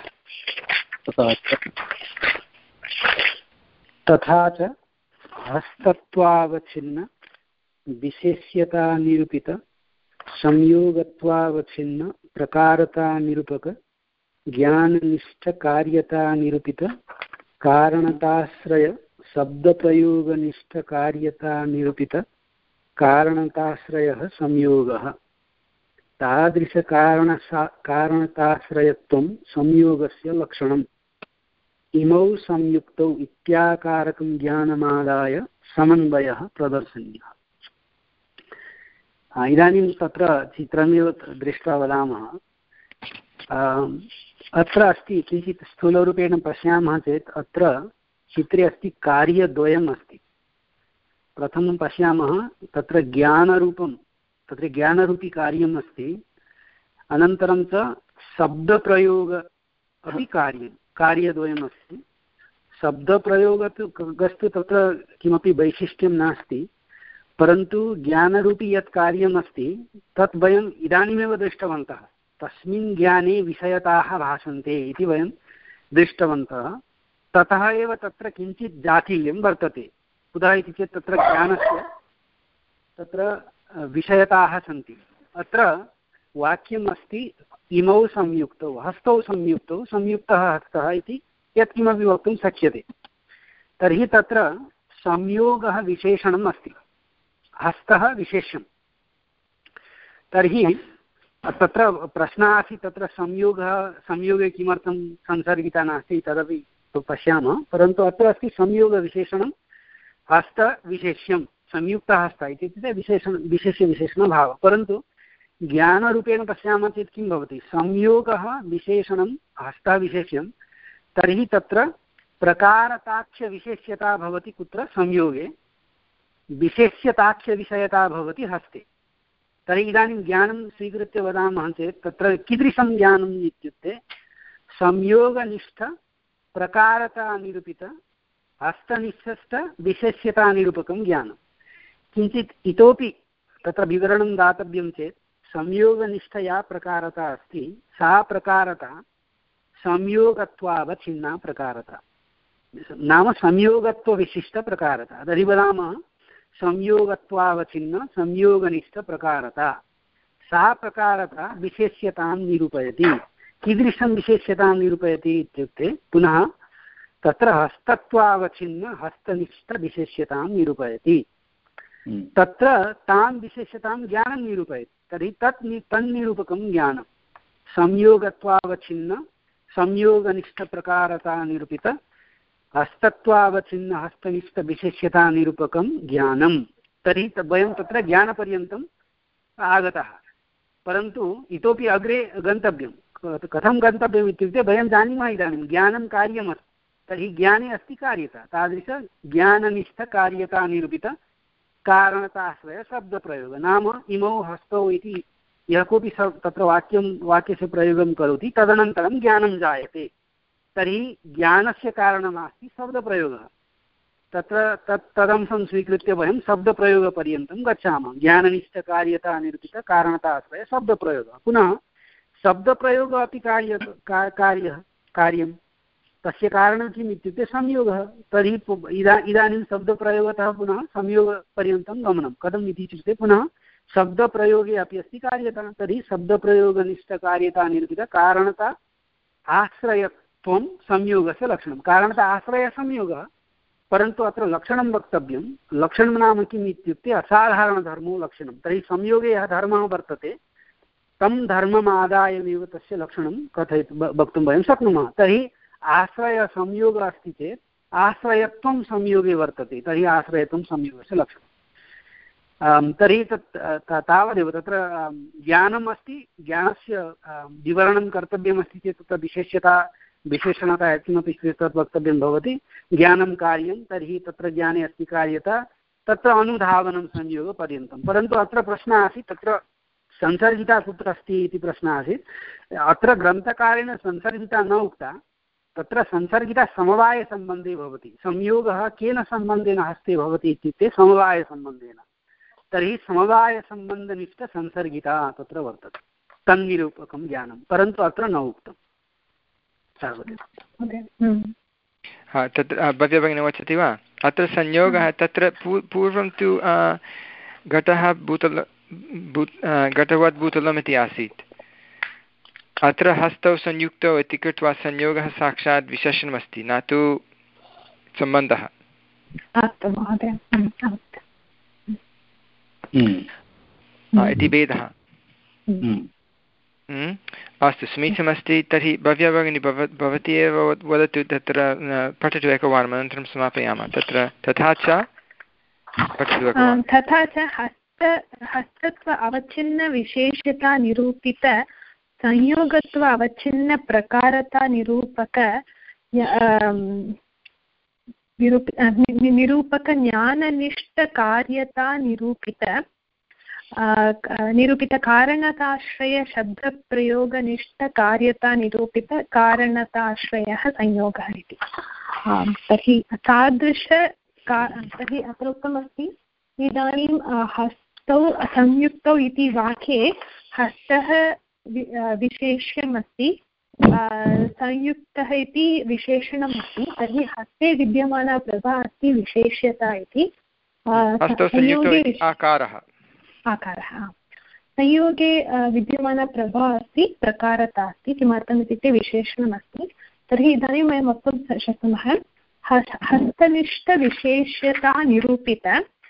तथा च हस्तत्वावच्छिन्न विशेष्यतानिरूपित संयोगत्वावच्छिन्न प्रकारतानिरूपक ज्ञाननिष्ठकार्यतानिरूपित कारणताश्रय शब्दप्रयोगनिष्ठकार्यतानिरूपित कारणताश्रयः संयोगः। तादृशकारणसा कारणताश्रयत्वं संयोगस्य लक्षणम्। इमौ संयुक्तौ इत्याकारकं ज्ञानमादाय समन्वयः प्रदर्शनीयः। इदानीं तत्र चित्रमेव दृष्ट्वा वदामः। अत्र अस्ति किञ्चित् स्थूलरूपेण पश्यामः चेत् अत्र चित्रे अस्ति कार्यद्वयम् अस्ति। प्रथमं पश्यामः तत्र ज्ञानरूपं तत्र ज्ञानरूपी कार्यम् अस्ति, अनन्तरं च शब्दप्रयोग अपि कार्यं कार्यद्वयम् अस्ति। शब्दप्रयोगस्तु तत्र किमपि वैशिष्ट्यं नास्ति, परन्तु ज्ञानरूपी यत् कार्यम् अस्ति तत् वयम् इदानीमेव दृष्टवन्तः। तस्मिन् ज्ञाने विषयताः भाषन्ते इति वयं दृष्टवन्तः। ततः एव तत्र किञ्चित् जातीयं वर्तते। कुतः इति चेत् तत्र ज्ञानस्य तत्र विषयताः सन्ति। अत्र वाक्यम् अस्ति इमौ संयुक्तौ, हस्तौ संयुक्तौ, संयुक्तः हस्तः इति यत्किमपि वक्तुं शक्यते। तर्हि तत्र संयोगः विशेषणम् अस्ति, हस्तः विशेष्यं। तर्हि तत्र प्रश्नः आसीत् तत्र संयोगः संयोगे किमर्थं संसर्गिता नास्ति तदपि पश्यामः, परन्तु अत्र अस्ति संयोगविशेषणं हस्तविशेष्यं, संयुक्तः हस्तः इत्युक्ते विशेषण विशेष्यविशेषणभावः। परन्तु ज्ञानरूपेण पश्यामः चेत् किं भवति, संयोगः विशेषणं हस्तविशेष्यं, तर्हि तत्र प्रकारताख्यविशेष्यता भवति कुत्र, संयोगे, विशेष्यताख्यविषयता भवति हस्ते। तर्हि इदानीं ज्ञानं स्वीकृत्य वदामः चेत् तत्र कीदृशं ज्ञानम् इत्युक्ते संयोगनिष्ठ प्रकारतानिरूपित हस्तनिष्ठ विशेष्यतानिरूपकं ज्ञानं। किञ्चित् इतोपि तत्र विवरणं दातव्यं चेत् संयोगनिष्ठया प्रकारता अस्ति, सा प्रकारता संयोगत्वावच्छिन्ना प्रकारता, नाम संयोगत्वविशिष्टप्रकारता। तर्हि वदामः संयोगत्वावच्छिन्न संयोगनिष्ठप्रकारता, सा प्रकारता विशेष्यतां निरूपयति। कीदृशं विशेष्यतां निरूपयति इत्युक्ते पुनः तत्र हस्तत्वावच्छिन्न हस्तनिष्ठविशेष्यतां निरूपयति। तत्र तां विशेष्यतां ज्ञानं निरूपयति। तर्हि तत् तन्निरूपकं ज्ञानं संयोगत्वावच्छिन्न संयोगनिष्ठप्रकारता निरूपित हस्तत्वावच्छिन्न हस्तनिष्ठविशेष्यतानिरूपकं ज्ञानं। तर्हि वयं तत्र ज्ञानपर्यन्तम् आगतः, परन्तु इतोपि अग्रे गन्तव्यं। कथं गन्तव्यम् इत्युक्ते वयं जानीमः इदानीं ज्ञानं कार्यमस्ति, तर्हि ज्ञाने अस्ति कार्यता, तादृशज्ञाननिष्ठकार्यतानिरूपित कारणताश्रय शब्दप्रयोगः। नाम इमौ हस्तौ इति यः कोऽपि तत्र वाक्यं वाक्यस्य प्रयोगं करोति तदनन्तरं ज्ञानं जायते। तर्हि ज्ञानस्य कारणमस्ति शब्दप्रयोगः। तत्र तत् तदंशं स्वीकृत्य वयं शब्दप्रयोगपर्यन्तं गच्छामः। ज्ञाननिष्ठकार्यतानिरूपितकारणताश्रय शब्दप्रयोगः। पुनः शब्दप्रयोगः अपि कार्य कार्यः कार्यं, तस्य कारणं किम् इत्युक्ते संयोगः। तर्हि इदा इदानीं शब्दप्रयोगतः पुनः संयोगपर्यन्तं गमनं कथम् इति इत्युक्ते पुनः शब्दप्रयोगे अपि अस्ति कार्यता। तर्हि शब्दप्रयोगनिष्ठकार्यतानिरूपितकारणता आश्रयत्वं संयोगस्य लक्षणं। कारणता आश्रयसंयोगः, परन्तु अत्र लक्षणं वक्तव्यं। लक्षणं नाम किम् इत्युक्ते असाधारणधर्मो लक्षणं। तर्हि संयोगे यः धर्मः वर्तते तं धर्ममादायमेव तस्य लक्षणं कथयितुं वक्तुं वयं शक्नुमः। तर्हि आश्रयसंयोगः अस्ति चेत् आश्रयत्वं संयोगे वर्तते, तर्हि आश्रयत्वं संयोगस्य लक्षणं। तर्हि तत् तावदेव। तत्र ज्ञानम् अस्ति, ज्ञानस्य विवरणं कर्तव्यमस्ति चेत् तत्र विशेष्यता विशेषणता यत्किमपि तत् वक्तव्यं भवति। ज्ञानं कार्यं, तर्हि तत्र ज्ञाने अस्ति कार्यता, तत्र अनुधावनं संयोगपर्यन्तं। परन्तु अत्र प्रश्नः आसीत् तत्र संसर्गिता कुत्र अस्ति इति प्रश्नः आसीत्। अत्र ग्रन्थकारेण संसर्गिता न उक्ता, तत्र संसर्गिता समवायसम्बन्धे भवति। संयोगः केन सम्बन्धेन हस्ते भवति इत्युक्ते समवायसम्बन्धेन। तर्हि समवायसम्बन्धनिष्ठसंसर्गिता तत्र वर्तते, तन्निरूपकं ज्ञानं, परन्तु अत्र न उक्तम्। हा, तत्र भव्य भगिनी वदति वा? अत्र संयोगः तत्र पूर्वं तु घटः भूतल घटवत् भूतलम् इति आसीत्। अत्र हस्तौ संयुक्तौ इति कृत्वा संयोगः साक्षात् विशेषणमस्ति, न तु सम्बन्धः। इति भेदः। अस्तु, समीचीनमस्ति। तर्हि भव्या भगिनी भवती एव वदतु, तत्र पठतु एकवारम्, अनन्तरं समापयामः। तत्र तथा च पठतु एकवारं। तथा च हस्तत्व अवच्छिन्नविशेष्यता निरूपित संयोगत्व अवच्छिन्नप्रकारता निरूपक निरूपकज्ञाननिष्ठकार्यता निरूपित निरूपितकारणताश्रयशब्दप्रयोगनिष्ठकार्यता निरूपितकारणताश्रयः संयोगः इति। तर्हि तादृश तर्हि अत्र उक्तमस्ति इदानीं हस्तौ संयुक्तौ इति वाक्ये हस्तः विशेष्यमस्ति, संयुक्तः इति विशेषणमस्ति। तर्हि हस्ते विद्यमाना प्रभा अस्ति विशेष्यता इति। आकारः आकारः संयोगे विद्यमानप्रभा अस्ति प्रकारता अस्ति। किमर्थम् इत्युक्ते विशेषणमस्ति। तर्हि इदानीं वयं वक्तुं शक्नुमः हस्तनिष्ठविशेष्यता निरूपित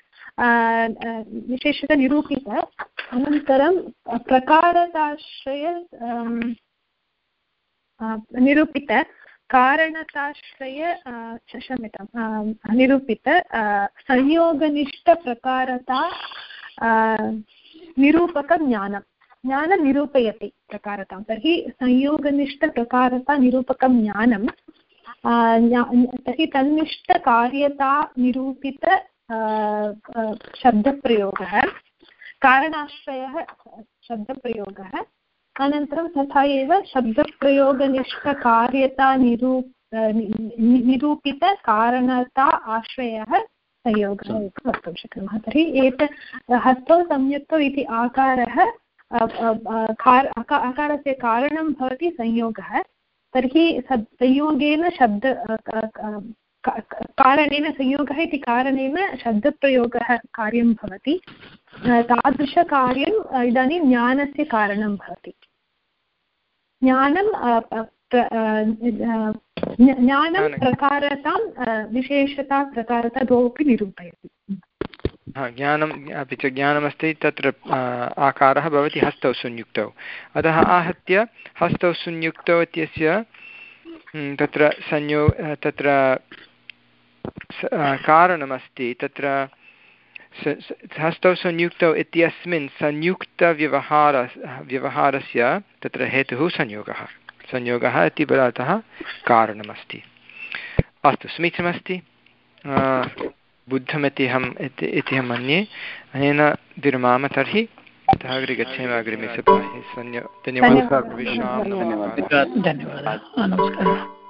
विशेषता निरूपित अनन्तरं प्रकारताश्रय निरूपित कारणताश्रय क्षम्यतां निरूपित संयोगनिष्ठप्रकारता निरूपकज्ञानं ज्ञानं निरूपयति प्रकारतां। तर्हि संयोगनिष्ठप्रकारता निरूपकं ज्ञानं तर्हि तन्निष्ठकार्यता निरूपित शब्दप्रयोगः कारणाश्रयः शब्दप्रयोगः अनन्तरं तथा एव शब्दप्रयोगनिष्ठकार्यता निरू निरूपितकारणता आश्रयः संयोगः इति वक्तुं शक्नुमः। तर्हि एतत् हस्तौ संयुक्तौ इति आकारः आकारस्य कारणं भवति संयोगः। तर्हि संयोगेन शब्द कारणेन संयोगः इति कारणेन शब्दप्रयोगः कार्यं भवति। तादृशकार्यम् इदानीं ज्ञानस्य कारणं भवति। ज्ञानं ज्ञानं प्रकारतां विशेषता प्रकारता द्वौपि निरूपयति। ज्ञानम् अपि च ज्ञानमस्ति तत्र आकारः भवति हस्तौ संयुक्तौ। अतः आहत्य हस्तौ संयुक्तौ इत्यस्य तत्र संयो तत्र कारणमस्ति। तत्र हस्तौ संयुक्तौ इत्यस्मिन् संयुक्तव्यवहार व्यवहारस्य तत्र हेतुः संयोगः संयोगः इति बलातः कारणमस्ति। अस्तु समीचीनमस्ति, बुद्धमिति अहम् इति अहं मन्ये। अनेन विरमामः तर्हि अतः अग्रे गच्छेम अग्रिमे सप्ताहे। धन्यवादः। धन्यवादः।